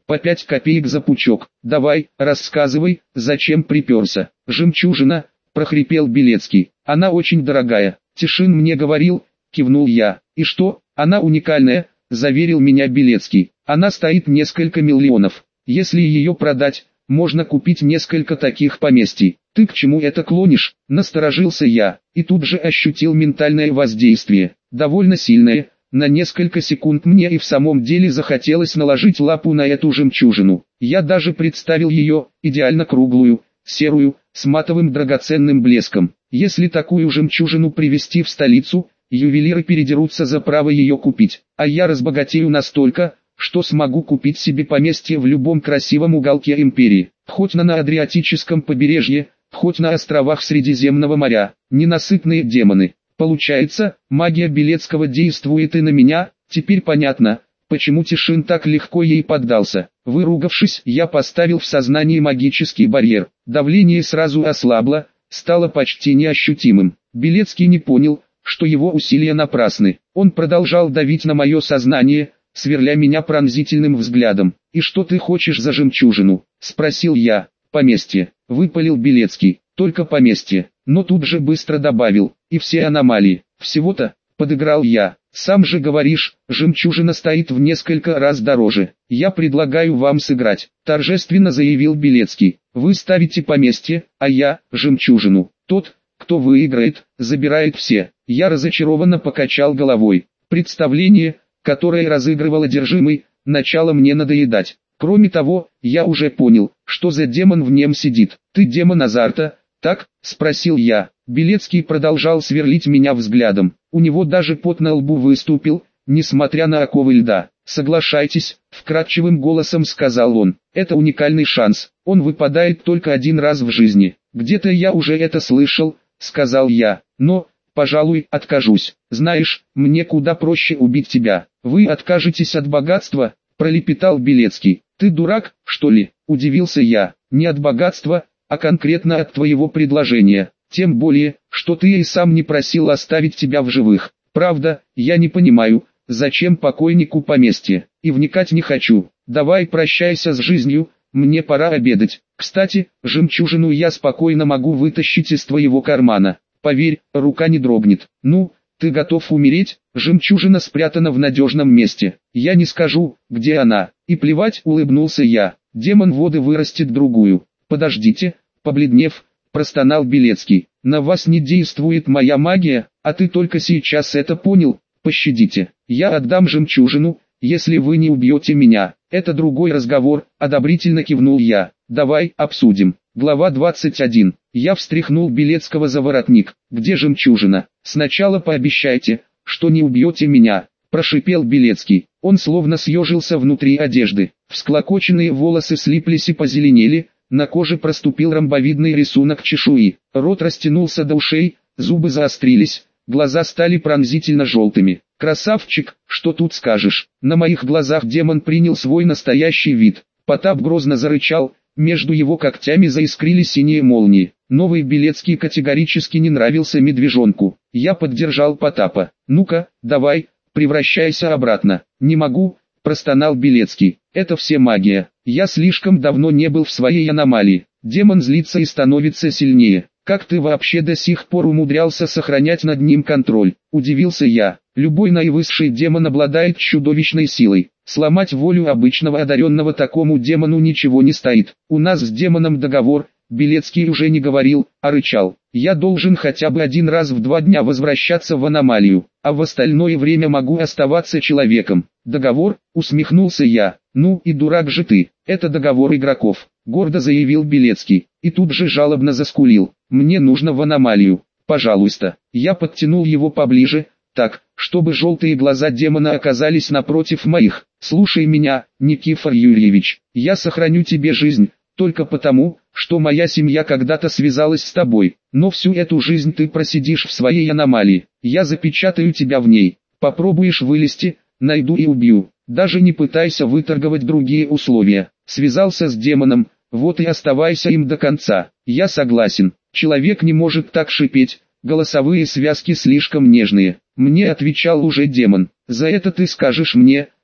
по пять копеек за пучок. Давай, рассказывай, зачем приперся. Жемчужина, прохрипел Белецкий. Она очень дорогая. Тишин мне говорил, кивнул я. И что, она уникальная, заверил меня Белецкий. Она стоит несколько миллионов. Если ее продать, можно купить несколько таких поместий. Ты к чему это клонишь? Насторожился я, и тут же ощутил ментальное воздействие, довольно сильное. На несколько секунд мне и в самом деле захотелось наложить лапу на эту жемчужину. Я даже представил ее, идеально круглую, серую, с матовым драгоценным блеском. Если такую жемчужину привезти в столицу, ювелиры передерутся за право ее купить, а я разбогатею настолько, что смогу купить себе поместье в любом красивом уголке империи, хоть на на Адриатическом побережье, хоть на островах Средиземного моря. Ненасытные демоны. Получается, магия Белецкого действует и на меня. Теперь понятно, почему Тишин так легко ей поддался. Выругавшись, я поставил в сознании магический барьер. Давление сразу ослабло, стало почти неощутимым. Белецкий не понял, что его усилия напрасны. Он продолжал давить на мое сознание, сверля меня пронзительным взглядом. «И что ты хочешь за жемчужину?» – спросил я. «Поместье», – выпалил Белецкий. «Только поместье». Но тут же быстро добавил: «И все аномалии». «Всего-то?» – подыграл я. «Сам же говоришь, жемчужина стоит в несколько раз дороже. Я предлагаю вам сыграть», – торжественно заявил Белецкий. «Вы ставите поместье, а я – жемчужину. Тот, кто выиграет, забирает все». Я разочарованно покачал головой. Представление, которое разыгрывал одержимый, начало мне надоедать. Кроме того, я уже понял, что за демон в нем сидит. «Ты демон азарта, так?» – спросил я. Белецкий продолжал сверлить меня взглядом. У него даже пот на лбу выступил, несмотря на оковы льда. «Соглашайтесь», – вкрадчивым голосом сказал он. «Это уникальный шанс. Он выпадает только один раз в жизни». «Где-то я уже это слышал», – сказал я. «Но, пожалуй, откажусь. Знаешь, мне куда проще убить тебя». «Вы откажетесь от богатства?» – пролепетал Белецкий. «Ты дурак, что ли?» – удивился я. «Не от богатства, а конкретно от твоего предложения. Тем более, что ты и сам не просил оставить тебя в живых. Правда, я не понимаю, зачем покойнику поместье, и вникать не хочу. Давай прощайся с жизнью, мне пора обедать. Кстати, жемчужину я спокойно могу вытащить из твоего кармана. Поверь, рука не дрогнет. Ну, ты готов умереть?» «Жемчужина спрятана в надежном месте. Я не скажу, где она». «И плевать», — улыбнулся я. «Демон воды вырастет другую». «Подождите», — побледнев, простонал Белецкий. «На вас не действует моя магия, а ты только сейчас это понял. Пощадите. Я отдам жемчужину, если вы не убьете меня. Это другой разговор», — одобрительно кивнул я. «Давай обсудим». Глава двадцать один. Я встряхнул Белецкого за воротник. «Где жемчужина? Сначала пообещайте, что не убьете меня», – прошипел Белецкий. Он словно съежился внутри одежды. Всклокоченные волосы слиплись и позеленели, на коже проступил ромбовидный рисунок чешуи. Рот растянулся до ушей, зубы заострились, глаза стали пронзительно желтыми. «Красавчик, что тут скажешь?» На моих глазах демон принял свой настоящий вид. Потап грозно зарычал, между его когтями заискрили синие молнии. Новый Белецкий категорически не нравился медвежонку. Я поддержал Потапа. «Ну-ка, давай, превращайся обратно». «Не могу», – простонал Белецкий. «Это все магия. Я слишком давно не был в своей аномалии. Демон злится и становится сильнее. Как ты вообще до сих пор умудрялся сохранять над ним контроль?» – удивился я. «Любой наивысший демон обладает чудовищной силой. Сломать волю обычного одаренного такому демону ничего не стоит. У нас с демоном договор». Белецкий уже не говорил, а рычал. «Я должен хотя бы один раз в два дня возвращаться в аномалию, а в остальное время могу оставаться человеком». «Договор?» – усмехнулся я. «Ну и дурак же ты, это договор игроков», – гордо заявил Белецкий, и тут же жалобно заскулил. «Мне нужно в аномалию, пожалуйста». Я подтянул его поближе, так, чтобы желтые глаза демона оказались напротив моих. «Слушай меня, Никифор Юрьевич, я сохраню тебе жизнь, только потому, что моя семья когда-то связалась с тобой, но всю эту жизнь ты просидишь в своей аномалии. Я запечатаю тебя в ней. Попробуешь вылезти, найду и убью. Даже не пытайся выторговать другие условия. Связался с демоном, вот и оставайся им до конца». «Я согласен. Человек не может так шипеть, голосовые связки слишком нежные». Мне отвечал уже демон. «За это ты скажешь мне,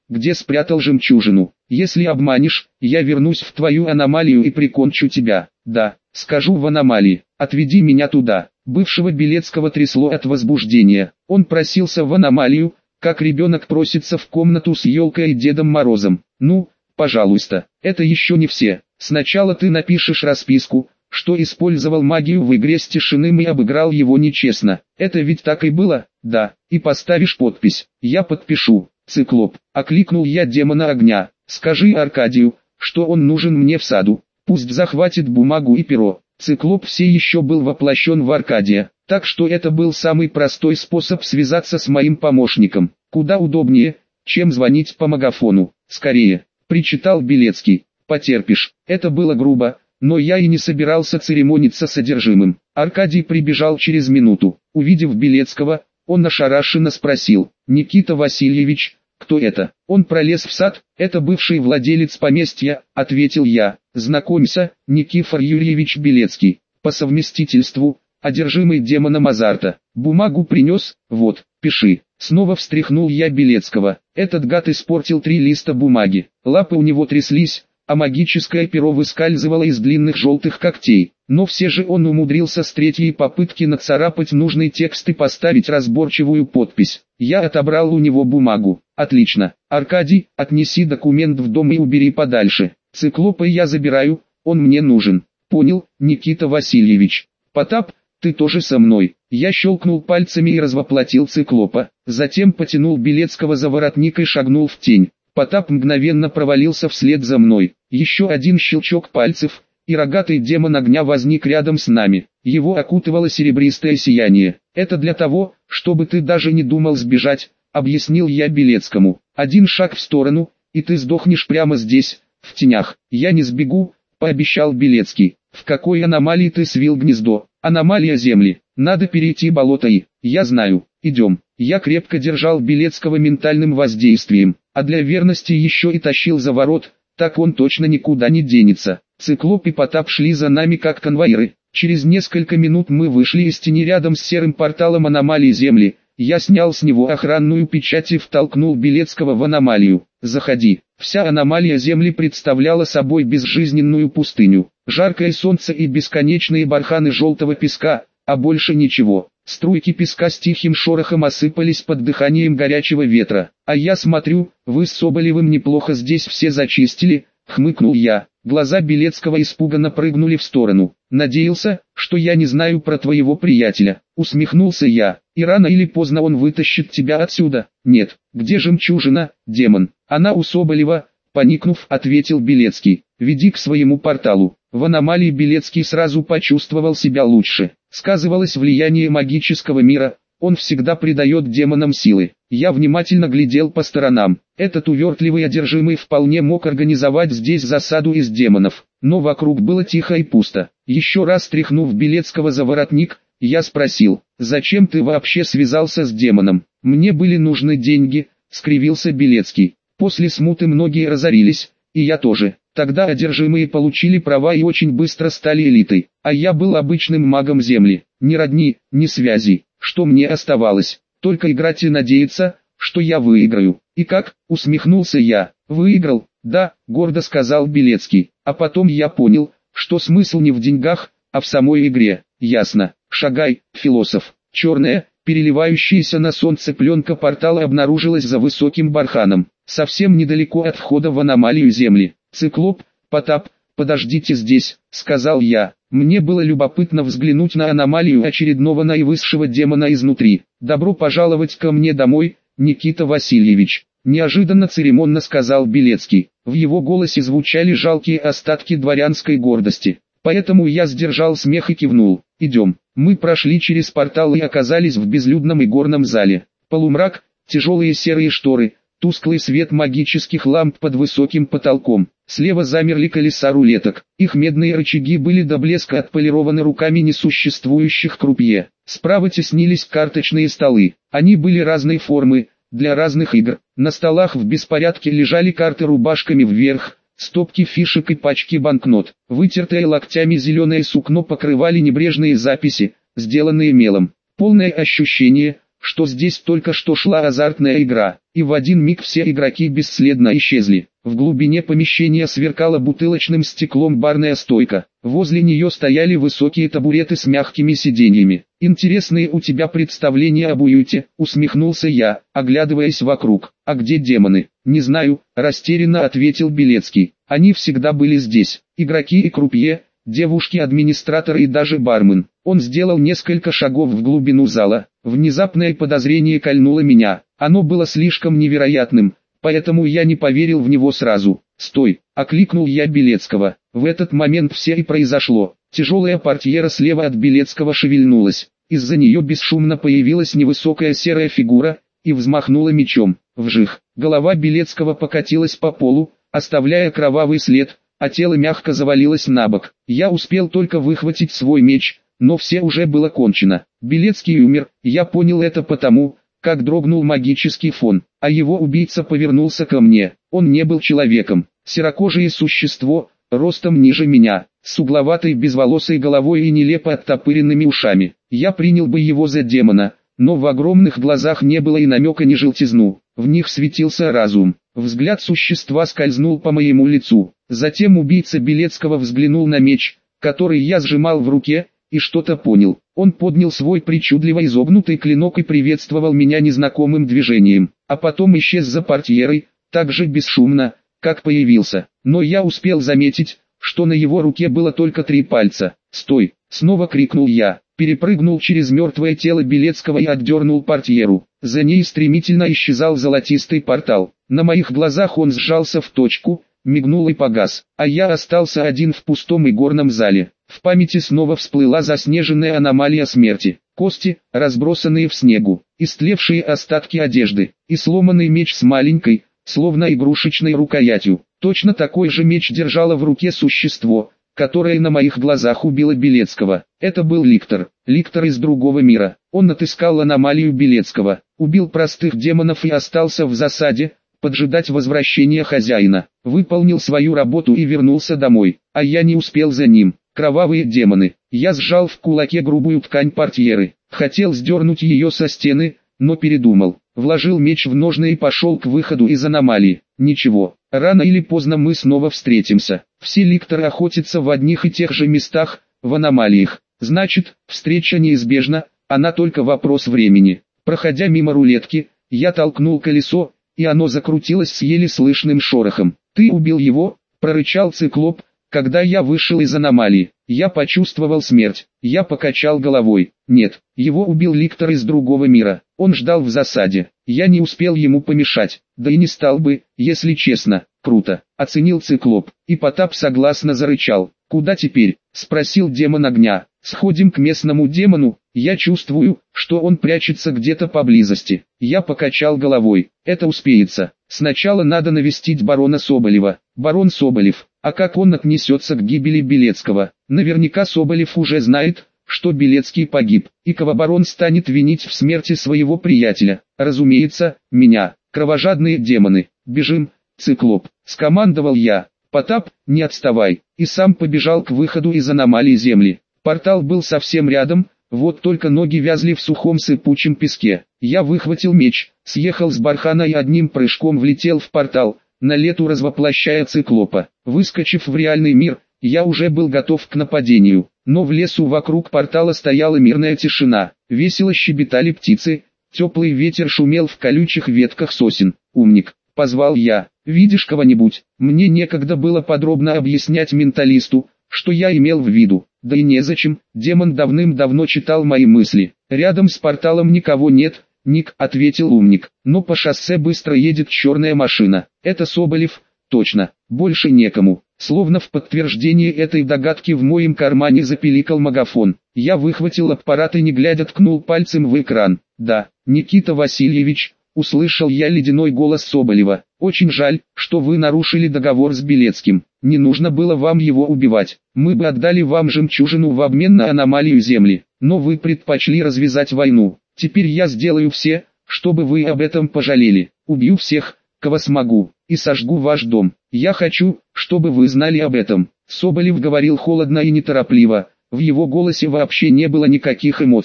где спрятал жемчужину. Если обманешь, я вернусь в твою аномалию и прикончу тебя. Да, скажу в аномалии, отведи меня туда. Бывшего Белецкого трясло от возбуждения. Он просился в аномалию, как ребенок просится в комнату с елкой и Дедом Морозом. Ну, пожалуйста, это еще не все. Сначала ты напишешь расписку, что использовал магию в игре с Тишиным и обыграл его нечестно. Это ведь так и было? Да. И поставишь подпись. Я подпишу. Циклоп. Окликнул я демона огня. Скажи Аркадию, что он нужен мне в саду. Пусть захватит бумагу и перо. Циклоп все еще был воплощен в Аркадия, так что это был самый простой способ связаться с моим помощником. Куда удобнее, чем звонить по магафону. Скорее, причитал Белецкий. Потерпишь. Это было грубо, но я и не собирался церемониться с содержимым. Аркадий прибежал через минуту. Увидев Белецкого, он ошарашенно спросил: «Никита Васильевич, кто это?» «Он пролез в сад, это бывший владелец поместья», — ответил я. «Знакомься, Никифор Юрьевич Белецкий, по совместительству, одержимый демоном азарта. Бумагу принес, вот, пиши». Снова встряхнул я Белецкого. Этот гад испортил три листа бумаги. Лапы у него тряслись, а магическое перо выскальзывало из длинных желтых когтей. Но все же он умудрился с третьей попытки нацарапать нужный текст и поставить разборчивую подпись. Я отобрал у него бумагу. Отлично. Аркадий, отнеси документ в дом и убери подальше. Циклопа я забираю, он мне нужен. Понял, Никита Васильевич. Потап, ты тоже со мной. Я щелкнул пальцами и развоплотил Циклопа. Затем потянул Белецкого за воротник и шагнул в тень. Потап мгновенно провалился вслед за мной. Еще один щелчок пальцев, и рогатый демон огня возник рядом с нами. Его окутывало серебристое сияние. «Это для того, чтобы ты даже не думал сбежать», — объяснил я Белецкому. «Один шаг в сторону, и ты сдохнешь прямо здесь, в тенях». «Я не сбегу», — пообещал Белецкий. «В какой аномалии ты свил гнездо?» «Аномалия Земли. Надо перейти болото и...» «Я знаю. Идем». Я крепко держал Белецкого ментальным воздействием, а для верности еще и тащил за ворот, так он точно никуда не денется. Циклоп и Потап шли за нами как конвоиры. Через несколько минут мы вышли из тени рядом с серым порталом аномалии Земли. Я снял с него охранную печать и втолкнул Белецкого в аномалию. «Заходи». Вся аномалия Земли представляла собой безжизненную пустыню. Жаркое солнце и бесконечные барханы желтого песка, а больше ничего. Струйки песка с тихим шорохом осыпались под дыханием горячего ветра. «А я смотрю, вы с Соболевым неплохо здесь все зачистили», — хмыкнул я. Глаза Белецкого испуганно прыгнули в сторону. «Надеялся, что я не знаю про твоего приятеля», — усмехнулся я. «И рано или поздно он вытащит тебя отсюда». «Нет, где жемчужина, демон?» «Она у Соболева», — поникнув, ответил Белецкий. «Веди к своему порталу». В аномалии Белецкий сразу почувствовал себя лучше. Сказывалось влияние магического мира, он всегда придает демонам силы. Я внимательно глядел по сторонам. Этот увертливый одержимый вполне мог организовать здесь засаду из демонов. Но вокруг было тихо и пусто. Еще раз тряхнув Белецкого за воротник, я спросил: «Зачем ты вообще связался с демоном?» «Мне были нужны деньги», — скривился Белецкий. «После смуты многие разорились, и я тоже. Тогда одержимые получили права и очень быстро стали элитой, а я был обычным магом Земли, ни родни, ни связей. Что мне оставалось? Только играть и надеяться, что я выиграю». «И как?» — усмехнулся я. «Выиграл, да», — гордо сказал Белецкий. «А потом я понял, что смысл не в деньгах, а в самой игре». «Ясно. Шагай, философ». Черная, переливающаяся на солнце пленка портала обнаружилась за высоким барханом, совсем недалеко от входа в аномалию Земли. «Циклоп, Потап, подождите здесь», — сказал я. Мне было любопытно взглянуть на аномалию очередного наивысшего демона изнутри. «Добро пожаловать ко мне домой, Никита Васильевич», — неожиданно церемонно сказал Белецкий. В его голосе звучали жалкие остатки дворянской гордости. Поэтому я сдержал смех и кивнул. «Идем». Мы прошли через портал и оказались в безлюдном игорном зале. Полумрак, тяжелые серые шторы, тусклый свет магических ламп под высоким потолком. Слева замерли колеса рулеток. Их медные рычаги были до блеска отполированы руками несуществующих крупье. Справа теснились карточные столы. Они были разной формы, для разных игр. На столах в беспорядке лежали карты рубашками вверх, стопки фишек и пачки банкнот. Вытертое локтями зеленое сукно покрывали небрежные записи, сделанные мелом. Полное ощущение, что здесь только что шла азартная игра, и в один миг все игроки бесследно исчезли. В глубине помещения сверкала бутылочным стеклом барная стойка, возле нее стояли высокие табуреты с мягкими сиденьями. «Интересные у тебя представления об уюте», — усмехнулся я, оглядываясь вокруг. «А где демоны?» «Не знаю», — растерянно ответил Белецкий. «Они всегда были здесь, игроки и крупье, девушки-администраторы и даже бармен». Он сделал несколько шагов в глубину зала. Внезапное подозрение кольнуло меня. Оно было слишком невероятным, поэтому я не поверил в него сразу. «Стой!» — окликнул я Белецкого. В этот момент все и произошло. Тяжелая портьера слева от Белецкого шевельнулась. Из-за нее бесшумно появилась невысокая серая фигура и взмахнула мечом. Вжих! Голова Белецкого покатилась по полу, оставляя кровавый след, а тело мягко завалилось на бок. Я успел только выхватить свой меч, но все уже было кончено. Белецкий умер, я понял это потому, как дрогнул магический фон, а его убийца повернулся ко мне. Он не был человеком, серокожее существо, ростом ниже меня, с угловатой безволосой головой и нелепо оттопыренными ушами. Я принял бы его за демона, но в огромных глазах не было и намека на желтизну, в них светился разум. Взгляд существа скользнул по моему лицу, затем убийца Белецкого взглянул на меч, который я сжимал в руке, и что-то понял. Он поднял свой причудливо изогнутый клинок и приветствовал меня незнакомым движением, а потом исчез за портьерой, так же бесшумно, как появился. Но я успел заметить, что на его руке было только три пальца. «Стой!» — снова крикнул я, перепрыгнул через мертвое тело Белецкого и отдернул портьеру. За ней стремительно исчезал золотистый портал. На моих глазах он сжался в точку, мигнул и погас, а я остался один в пустом игорном зале. В памяти снова всплыла заснеженная аномалия смерти. Кости, разбросанные в снегу, истлевшие остатки одежды, и сломанный меч с маленькой, словно игрушечной рукоятью. Точно такой же меч держало в руке существо, которое на моих глазах убило Белецкого. Это был Ликтор, Ликтор из другого мира. Он отыскал аномалию Белецкого, убил простых демонов и остался в засаде, поджидать возвращения хозяина. Выполнил свою работу и вернулся домой, а я не успел за ним. Кровавые демоны. Я сжал в кулаке грубую ткань портьеры, хотел сдернуть ее со стены, но передумал. Вложил меч в ножны и пошел к выходу из аномалии. Ничего, рано или поздно мы снова встретимся. Все ликторы охотятся в одних и тех же местах, в аномалиях. Значит, встреча неизбежна, она только вопрос времени. Проходя мимо рулетки, я толкнул колесо, и оно закрутилось с еле слышным шорохом. «Ты убил его?» — прорычал циклоп, когда я вышел из аномалии. Я почувствовал смерть. Я покачал головой. Нет, его убил Ликтор из другого мира. Он ждал в засаде. Я не успел ему помешать. Да и не стал бы, если честно. Круто, оценил циклоп. И Потап согласно зарычал. «Куда теперь?» — спросил демон огня. «Сходим к местному демону, я чувствую, что он прячется где-то поблизости». Я покачал головой. «Это успеется. Сначала надо навестить барона Соболева». Барон Соболев. А как он отнесется к гибели Белецкого? Наверняка Соболев уже знает, что Белецкий погиб, и кого барон станет винить в смерти своего приятеля? Разумеется, меня. Кровожадные демоны. «Бежим, циклоп», — скомандовал я. Потап, не отставай, и сам побежал к выходу из аномалии земли. Портал был совсем рядом, вот только ноги вязли в сухом сыпучем песке. Я выхватил меч, съехал с бархана и одним прыжком влетел в портал, на лету развоплощая циклопа. Выскочив в реальный мир, я уже был готов к нападению, но в лесу вокруг портала стояла мирная тишина. Весело щебетали птицы, теплый ветер шумел в колючих ветках сосен. «Умник», — позвал я, — «видишь кого-нибудь?» Мне некогда было подробно объяснять менталисту, что я имел в виду. Да и незачем, демон давным-давно читал мои мысли. «Рядом с порталом никого нет, Ник», — ответил умник, — «но по шоссе быстро едет черная машина. Это Соболев, точно, больше некому». Словно в подтверждение этой догадки в моем кармане запиликал магафон. Я выхватил аппарат и не глядя ткнул пальцем в экран. «Да, Никита Васильевич», — услышал я ледяной голос Соболева, — «очень жаль, что вы нарушили договор с Белецким. Не нужно было вам его убивать. Мы бы отдали вам жемчужину в обмен на аномалию земли, но вы предпочли развязать войну. Теперь я сделаю все, чтобы вы об этом пожалели. Убью всех, кого смогу, и сожгу ваш дом. Я хочу, чтобы вы знали об этом». Соболев говорил холодно и неторопливо, в его голосе вообще не было никаких эмоций.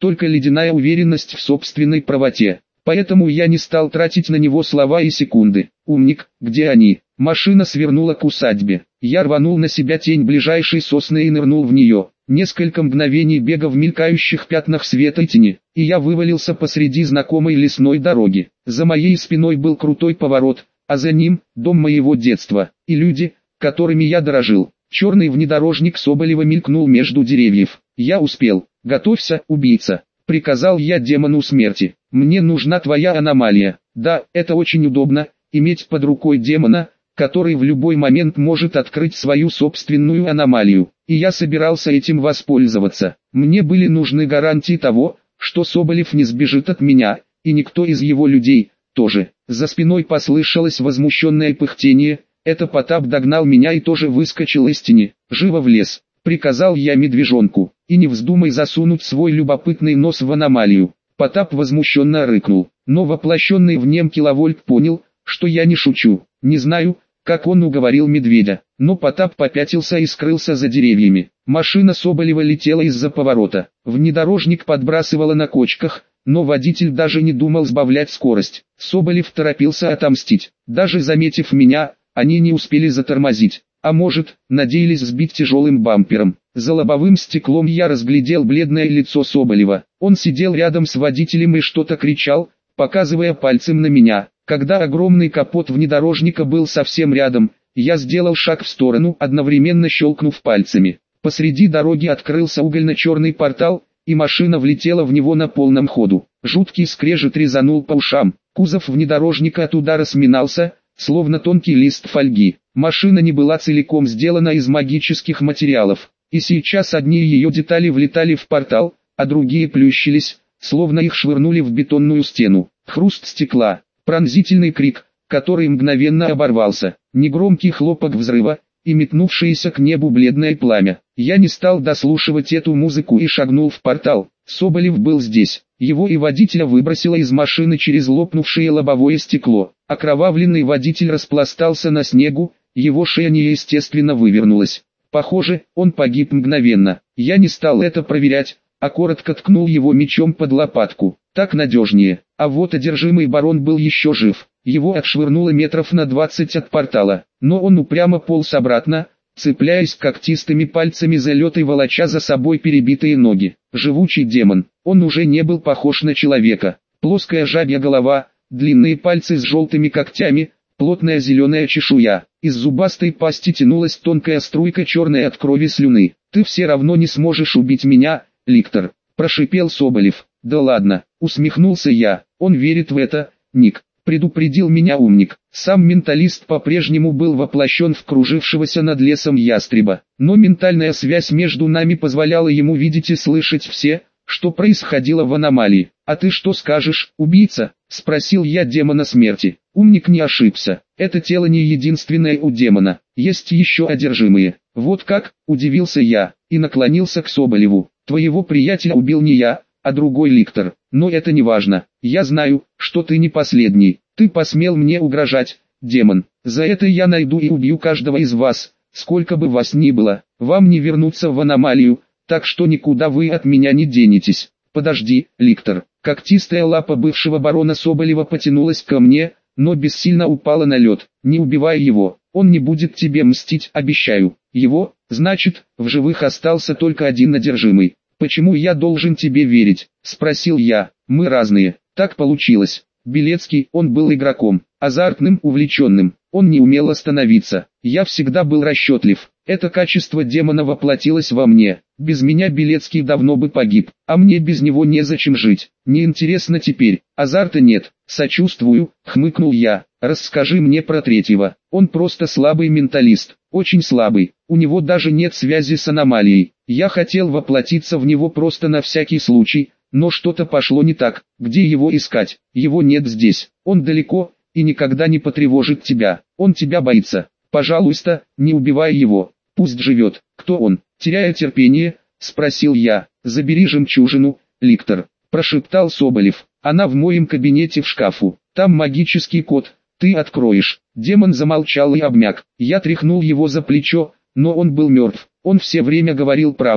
только ледяная уверенность в собственной правоте. Поэтому я не стал тратить на него слова и секунды. «Умник, где они?» Машина свернула к усадьбе. Я рванул на себя тень ближайшей сосны и нырнул в нее. Несколько мгновений бега в мелькающих пятнах света и тени, и я вывалился посреди знакомой лесной дороги. За моей спиной был крутой поворот, а за ним – дом моего детства, и люди, которыми я дорожил. Черный внедорожник Соболева мелькнул между деревьев. Я успел. «Готовься, убийца», – приказал я демону смерти. «Мне нужна твоя аномалия». Да, это очень удобно, иметь под рукой демона, который в любой момент может открыть свою собственную аномалию, и я собирался этим воспользоваться. Мне были нужны гарантии того, что Соболев не сбежит от меня, и никто из его людей тоже. За спиной послышалось возмущенное пыхтение, это Потап догнал меня и тоже выскочил из тени. «Живо в лес», — приказал я медвежонку, — «и не вздумай засунуть свой любопытный нос в аномалию». Потап возмущенно рыкнул, но воплощенный в нем киловольт понял, что я не шучу. Не знаю, как он уговорил медведя, но Потап попятился и скрылся за деревьями. Машина Соболева летела из-за поворота. Внедорожник подбрасывало на кочках, но водитель даже не думал сбавлять скорость. Соболев торопился отомстить. Даже заметив меня, они не успели затормозить. А может, надеялись сбить тяжелым бампером. За лобовым стеклом я разглядел бледное лицо Соболева. Он сидел рядом с водителем и что-то кричал, показывая пальцем на меня. Когда огромный капот внедорожника был совсем рядом, я сделал шаг в сторону, одновременно щелкнув пальцами. Посреди дороги открылся угольно-черный портал, и машина влетела в него на полном ходу. Жуткий скрежет резанул по ушам. Кузов внедорожника от удара сминался, словно тонкий лист фольги. Машина не была целиком сделана из магических материалов, и сейчас одни ее детали влетали в портал, а другие плющились, словно их швырнули в бетонную стену. Хруст стекла, пронзительный крик, который мгновенно оборвался, негромкий хлопок взрыва, и метнувшееся к небу бледное пламя. Я не стал дослушивать эту музыку и шагнул в портал. Соболев был здесь. Его и водителя выбросило из машины через лопнувшее лобовое стекло. Окровавленный водитель распластался на снегу, его шея неестественно вывернулась. Похоже, он погиб мгновенно. Я не стал это проверять, а коротко ткнул его мечом под лопатку. Так надежнее. А вот одержимый барон был еще жив. Его отшвырнуло метров на двадцать от портала, но он упрямо полз обратно, цепляясь когтистыми пальцами за лед и волоча за собой перебитые ноги. Живучий демон. Он уже не был похож на человека. Плоская жабья голова, длинные пальцы с желтыми когтями, плотная зеленая чешуя. Из зубастой пасти тянулась тонкая струйка черной от крови слюны. «Ты все равно не сможешь убить меня, Ликтор», – прошипел Соболев. «Да ладно», – усмехнулся я. «Он верит в это, Ник», – предупредил меня умник. Сам менталист по-прежнему был воплощен в кружившегося над лесом ястреба, но ментальная связь между нами позволяла ему видеть и слышать все, что происходило в аномалии. «А ты что скажешь, убийца?» – спросил я демона смерти. Умник не ошибся. Это тело не единственное у демона. Есть еще одержимые. «Вот как?» – удивился я, и наклонился к Соболеву. «Твоего приятеля убил не я, а другой Ликтор. Но это не важно. Я знаю, что ты не последний. Ты посмел мне угрожать, демон. За это я найду и убью каждого из вас, сколько бы вас ни было. Вам не вернуться в аномалию, так что никуда вы от меня не денетесь». «Подожди, Ликтор». Когтистая лапа бывшего барона Соболева потянулась ко мне, но бессильно упала на лед. «Не убивай его, он не будет тебе мстить, обещаю». «Его? Значит, в живых остался только один одержимый. Почему я должен тебе верить?» – спросил я. «Мы разные, так получилось». Белецкий, он был игроком, азартным, увлеченным. Он не умел остановиться. Я всегда был расчетлив. Это качество демона воплотилось во мне. Без меня Белецкий давно бы погиб, а мне без него незачем жить. Неинтересно теперь, азарта нет. «Сочувствую», — хмыкнул я. «Расскажи мне про третьего. Он просто слабый менталист, очень слабый. У него даже нет связи с аномалией. Я хотел воплотиться в него просто на всякий случай, но что-то пошло не так. Где его искать? Его нет здесь. Он далеко и никогда не потревожит тебя. Он тебя боится. Пожалуйста, не убивай его. Пусть живет». «Кто он?» — теряя терпение, спросил я. «Забери жемчужину, Ликтор», — прошептал Соболев. «Она в моем кабинете в шкафу. Там магический код. Ты откроешь». Демон замолчал и обмяк. Я тряхнул его за плечо, но он был мертв. Он все время говорил правду,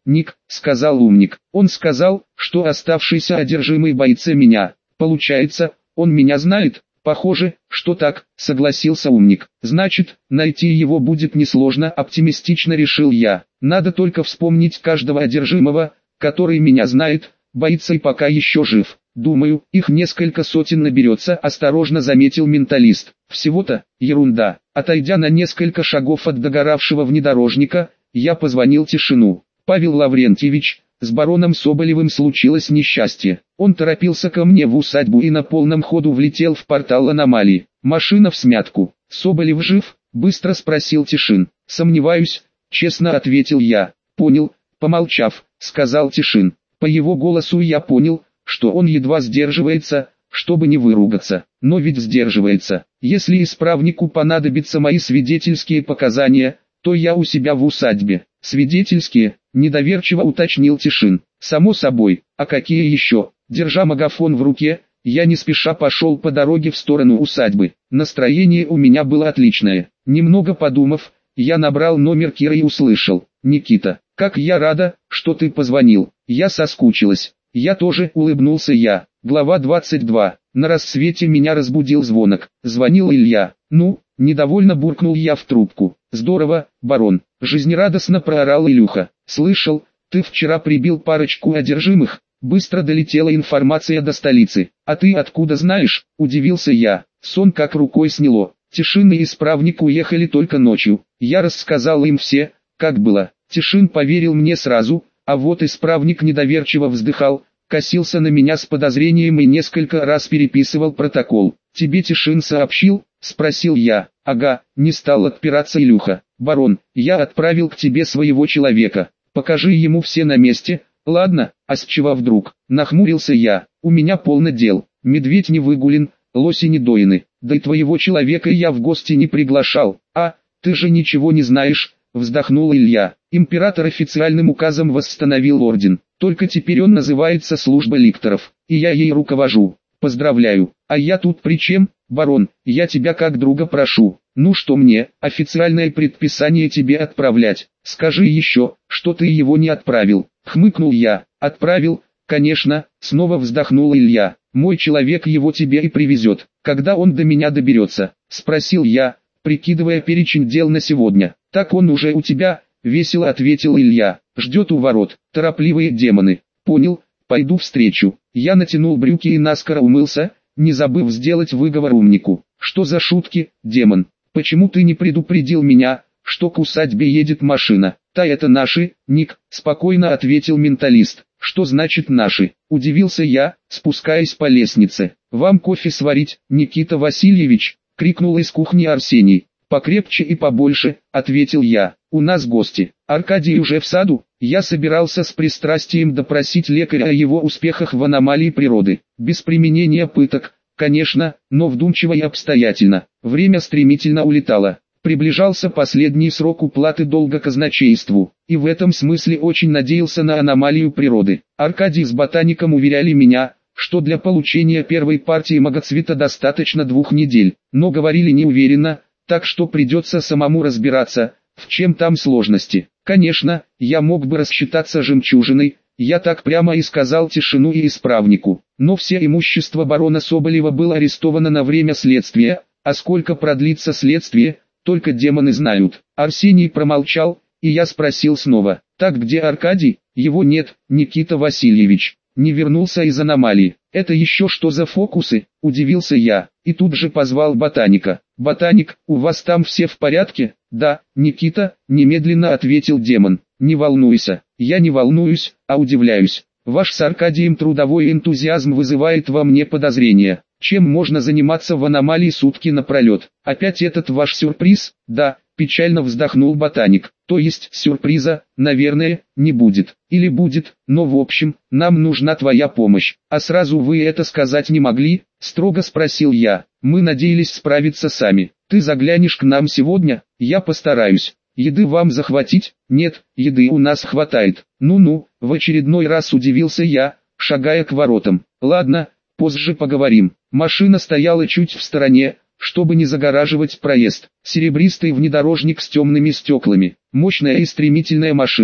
Ник, сказал умник. Он сказал, что оставшийся одержимый боится меня. Получается, он меня знает? Похоже, что так, согласился умник. Значит, найти его будет несложно, оптимистично решил я. Надо только вспомнить каждого одержимого, который меня знает, боится и пока еще жив. Думаю, их несколько сотен наберется, осторожно заметил менталист. Всего-то, ерунда. Отойдя на несколько шагов от догоравшего внедорожника, я позвонил Тишину. Павел Лаврентьевич, с бароном Соболевым случилось несчастье. Он торопился ко мне в усадьбу и на полном ходу влетел в портал аномалии. Машина всмятку. Соболев жив? Быстро спросил Тишин. Сомневаюсь, честно ответил я. Понял, помолчав, сказал Тишин. По его голосу я понял, что он едва сдерживается, чтобы не выругаться. Но ведь сдерживается. Если исправнику понадобятся мои свидетельские показания, то я у себя в усадьбе. Свидетельские, недоверчиво уточнил Тишин. Само собой, а какие еще? Держа магафон в руке, я не спеша пошел по дороге в сторону усадьбы. Настроение у меня было отличное. Немного подумав, я набрал номер Киры и услышал. «Никита, как я рада, что ты позвонил. Я соскучилась». «Я тоже», улыбнулся я. Глава двадцать два. На рассвете меня разбудил звонок. Звонил Илья. «Ну?» – недовольно буркнул я в трубку. «Здорово, барон», – жизнерадостно проорал Илюха. «Слышал, ты вчера прибил парочку одержимых?» Быстро долетела информация до столицы. «А ты откуда знаешь?» – удивился я. Сон как рукой сняло. Тишин и исправник уехали только ночью. Я рассказал им все, как было. Тишин поверил мне сразу, а вот исправник недоверчиво вздыхал, косился на меня с подозрением и несколько раз переписывал протокол. «Тебе Тишин сообщил?» – спросил я. «Ага», – не стал отпираться Илюха. «Барон, я отправил к тебе своего человека. Покажи ему все на месте». «Ладно, а с чего вдруг?» – нахмурился я. «У меня полно дел. Медведь не выгулен, лоси не доены. Да и твоего человека я в гости не приглашал». «А, ты же ничего не знаешь», – вздохнул Илья. «Император официальным указом восстановил орден. Только теперь он называется служба ликторов, и я ей руковожу. Поздравляю. А я тут при чем, барон? Я тебя как друга прошу. Ну что мне, официальное предписание тебе отправлять? Скажи еще, что ты его не отправил». Хмыкнул я. «Отправил, конечно», снова вздохнул Илья. «Мой человек его тебе и привезет. Когда он до меня доберется?» Спросил я, прикидывая перечень дел на сегодня. «Так он уже у тебя?» Весело ответил Илья. «Ждет у ворот. Торопливые демоны». «Понял, пойду встречу». Я натянул брюки и наскоро умылся, не забыв сделать выговор умнику. «Что за шутки, демон? Почему ты не предупредил меня, что к усадьбе едет машина?» «Та это наши, Ник», спокойно ответил менталист. «Что значит наши?» Удивился я, спускаясь по лестнице. «Вам кофе сварить, Никита Васильевич?» Крикнул из кухни Арсений. «Покрепче и побольше», ответил я. «У нас гости. Аркадий уже в саду?» Я собирался с пристрастием допросить лекаря о его успехах в аномалии природы. Без применения пыток, конечно, но вдумчиво и обстоятельно. Время стремительно улетало. Приближался последний срок уплаты долга казначейству, и в этом смысле очень надеялся на аномалию природы. Аркадий с ботаником уверяли меня, что для получения первой партии магоцвета достаточно двух недель, но говорили неуверенно, так что придется самому разбираться, в чем там сложности. Конечно, я мог бы рассчитаться жемчужиной, я так прямо и сказал Тишину и исправнику, но все имущество барона Соболева было арестовано на время следствия, а сколько продлится следствие, только демоны знают. Арсений промолчал, и я спросил снова: «Так где Аркадий?» «Его нет, Никита Васильевич. Не вернулся из аномалии». «Это еще что за фокусы?» – удивился я, и тут же позвал ботаника. «Ботаник, у вас там все в порядке?» «Да, Никита», – немедленно ответил демон. «Не волнуйся». «Я не волнуюсь, а удивляюсь. Ваш с Аркадием трудовой энтузиазм вызывает во мне подозрения. Чем можно заниматься в аномалии сутки напролет? Опять этот ваш сюрприз?» «Да», печально вздохнул ботаник. «То есть сюрприза, наверное, не будет. Или будет, но в общем, нам нужна твоя помощь». «А сразу вы это сказать не могли?» – строго спросил я. «Мы надеялись справиться сами. Ты заглянешь к нам сегодня?» «Я постараюсь». «Еды вам захватить?» «Нет, еды у нас хватает». «Ну-ну», в очередной раз удивился я, шагая к воротам. «Ладно, позже поговорим». Машина стояла чуть в стороне, чтобы не загораживать проезд. Серебристый внедорожник с темными стеклами. Мощная и стремительная машина.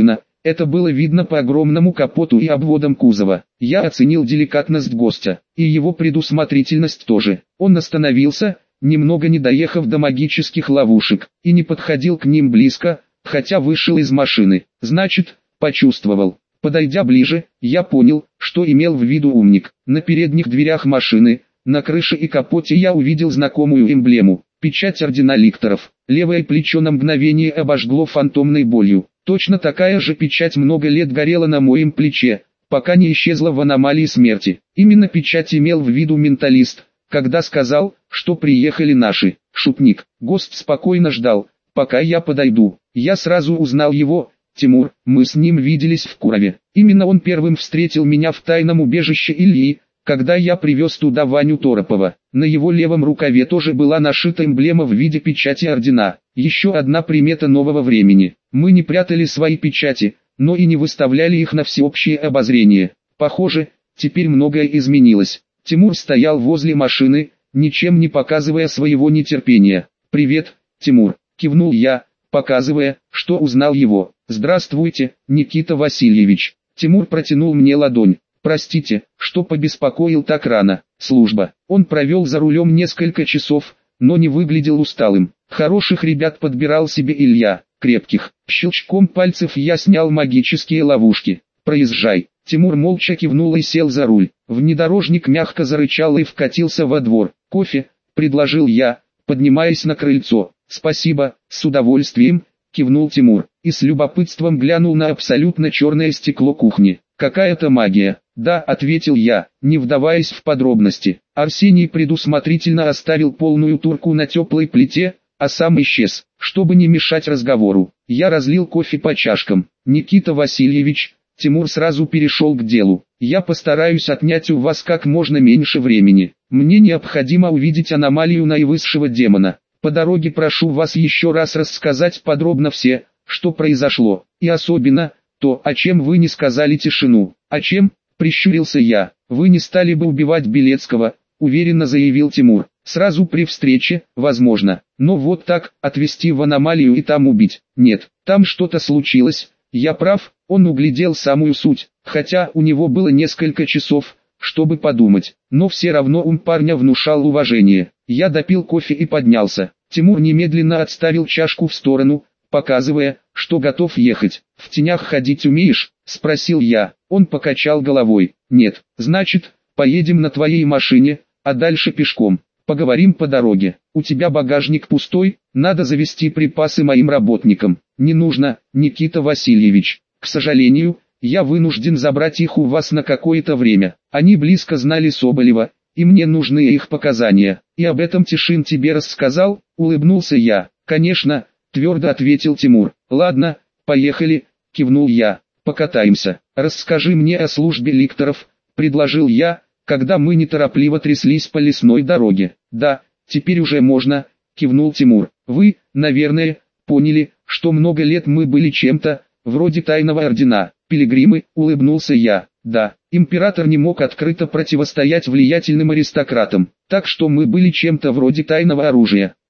Это было видно по огромному капоту и обводам кузова. Я оценил деликатность гостя, и его предусмотрительность тоже. Он остановился, немного не доехав до магических ловушек, и не подходил к ним близко, хотя вышел из машины. Значит, почувствовал. Подойдя ближе, я понял, что имел в виду умник. На передних дверях машины, на крыше и капоте я увидел знакомую эмблему. Печать ордена ликторов. Левое плечо на мгновение обожгло фантомной болью. Точно такая же печать много лет горела на моем плече, пока не исчезла в аномалии смерти. Именно печать имел в виду менталист, когда сказал, что приехали наши. Шутник. Гость спокойно ждал, пока я подойду. Я сразу узнал его, Тимур, мы с ним виделись в Курове. Именно он первым встретил меня в тайном убежище Ильи, когда я привез туда Ваню Торопова. На его левом рукаве тоже была нашита эмблема в виде печати ордена. Еще одна примета нового времени. Мы не прятали свои печати, но и не выставляли их на всеобщее обозрение. Похоже, теперь многое изменилось. Тимур стоял возле машины, ничем не показывая своего нетерпения. «Привет, Тимур», — кивнул я, показывая, что узнал его. «Здравствуйте, Никита Васильевич». Тимур протянул мне ладонь. «Простите, что побеспокоил так рано. Служба». Он провел за рулем несколько часов, но не выглядел усталым. Хороших ребят подбирал себе Илья, крепких. Щелчком пальцев я снял магические ловушки. «Проезжай». Тимур молча кивнул и сел за руль. Внедорожник мягко зарычал и вкатился во двор. «Кофе?» — предложил я, поднимаясь на крыльцо. «Спасибо, с удовольствием», — кивнул Тимур, и с любопытством глянул на абсолютно черное стекло кухни. «Какая-то магия». «Да», — ответил я, не вдаваясь в подробности. Арсений предусмотрительно оставил полную турку на теплой плите, а сам исчез, чтобы не мешать разговору. Я разлил кофе по чашкам. «Никита Васильевич», Тимур сразу перешел к делу. «Я постараюсь отнять у вас как можно меньше времени. Мне необходимо увидеть аномалию наивысшего демона. По дороге прошу вас еще раз рассказать подробно все, что произошло, и особенно то, о чем вы не сказали тишину». «О чем?» — прищурился я. «Вы не стали бы убивать Белецкого», — уверенно заявил Тимур. «Сразу при встрече, возможно, но вот так, отвезти в аномалию и там убить. Нет, там что-то случилось, я прав». Он углядел самую суть, хотя у него было несколько часов, чтобы подумать, но все равно ум парня внушал уважение. Я допил кофе и поднялся. Тимур немедленно отставил чашку в сторону, показывая, что готов ехать. «В тенях ходить умеешь?» — спросил я. Он покачал головой. «Нет». «Значит, поедем на твоей машине, а дальше пешком. Поговорим по дороге. У тебя багажник пустой, надо завести припасы моим работникам». «Не нужно, Никита Васильевич. К сожалению, я вынужден забрать их у вас на какое-то время. Они близко знали Соболева, и мне нужны их показания. И об этом Тишин тебе рассказал?» — улыбнулся я. «Конечно», — твердо ответил Тимур. «Ладно, поехали», — кивнул я. «Покатаемся. Расскажи мне о службе ликторов», — предложил я, когда мы неторопливо тряслись по лесной дороге. «Да, теперь уже можно», — кивнул Тимур. «Вы, наверное, поняли, что много лет мы были чем-то вроде тайного ордена». «Пилигримы», — улыбнулся я. «Да, император не мог открыто противостоять влиятельным аристократам, так что мы были чем-то вроде тайного оружия.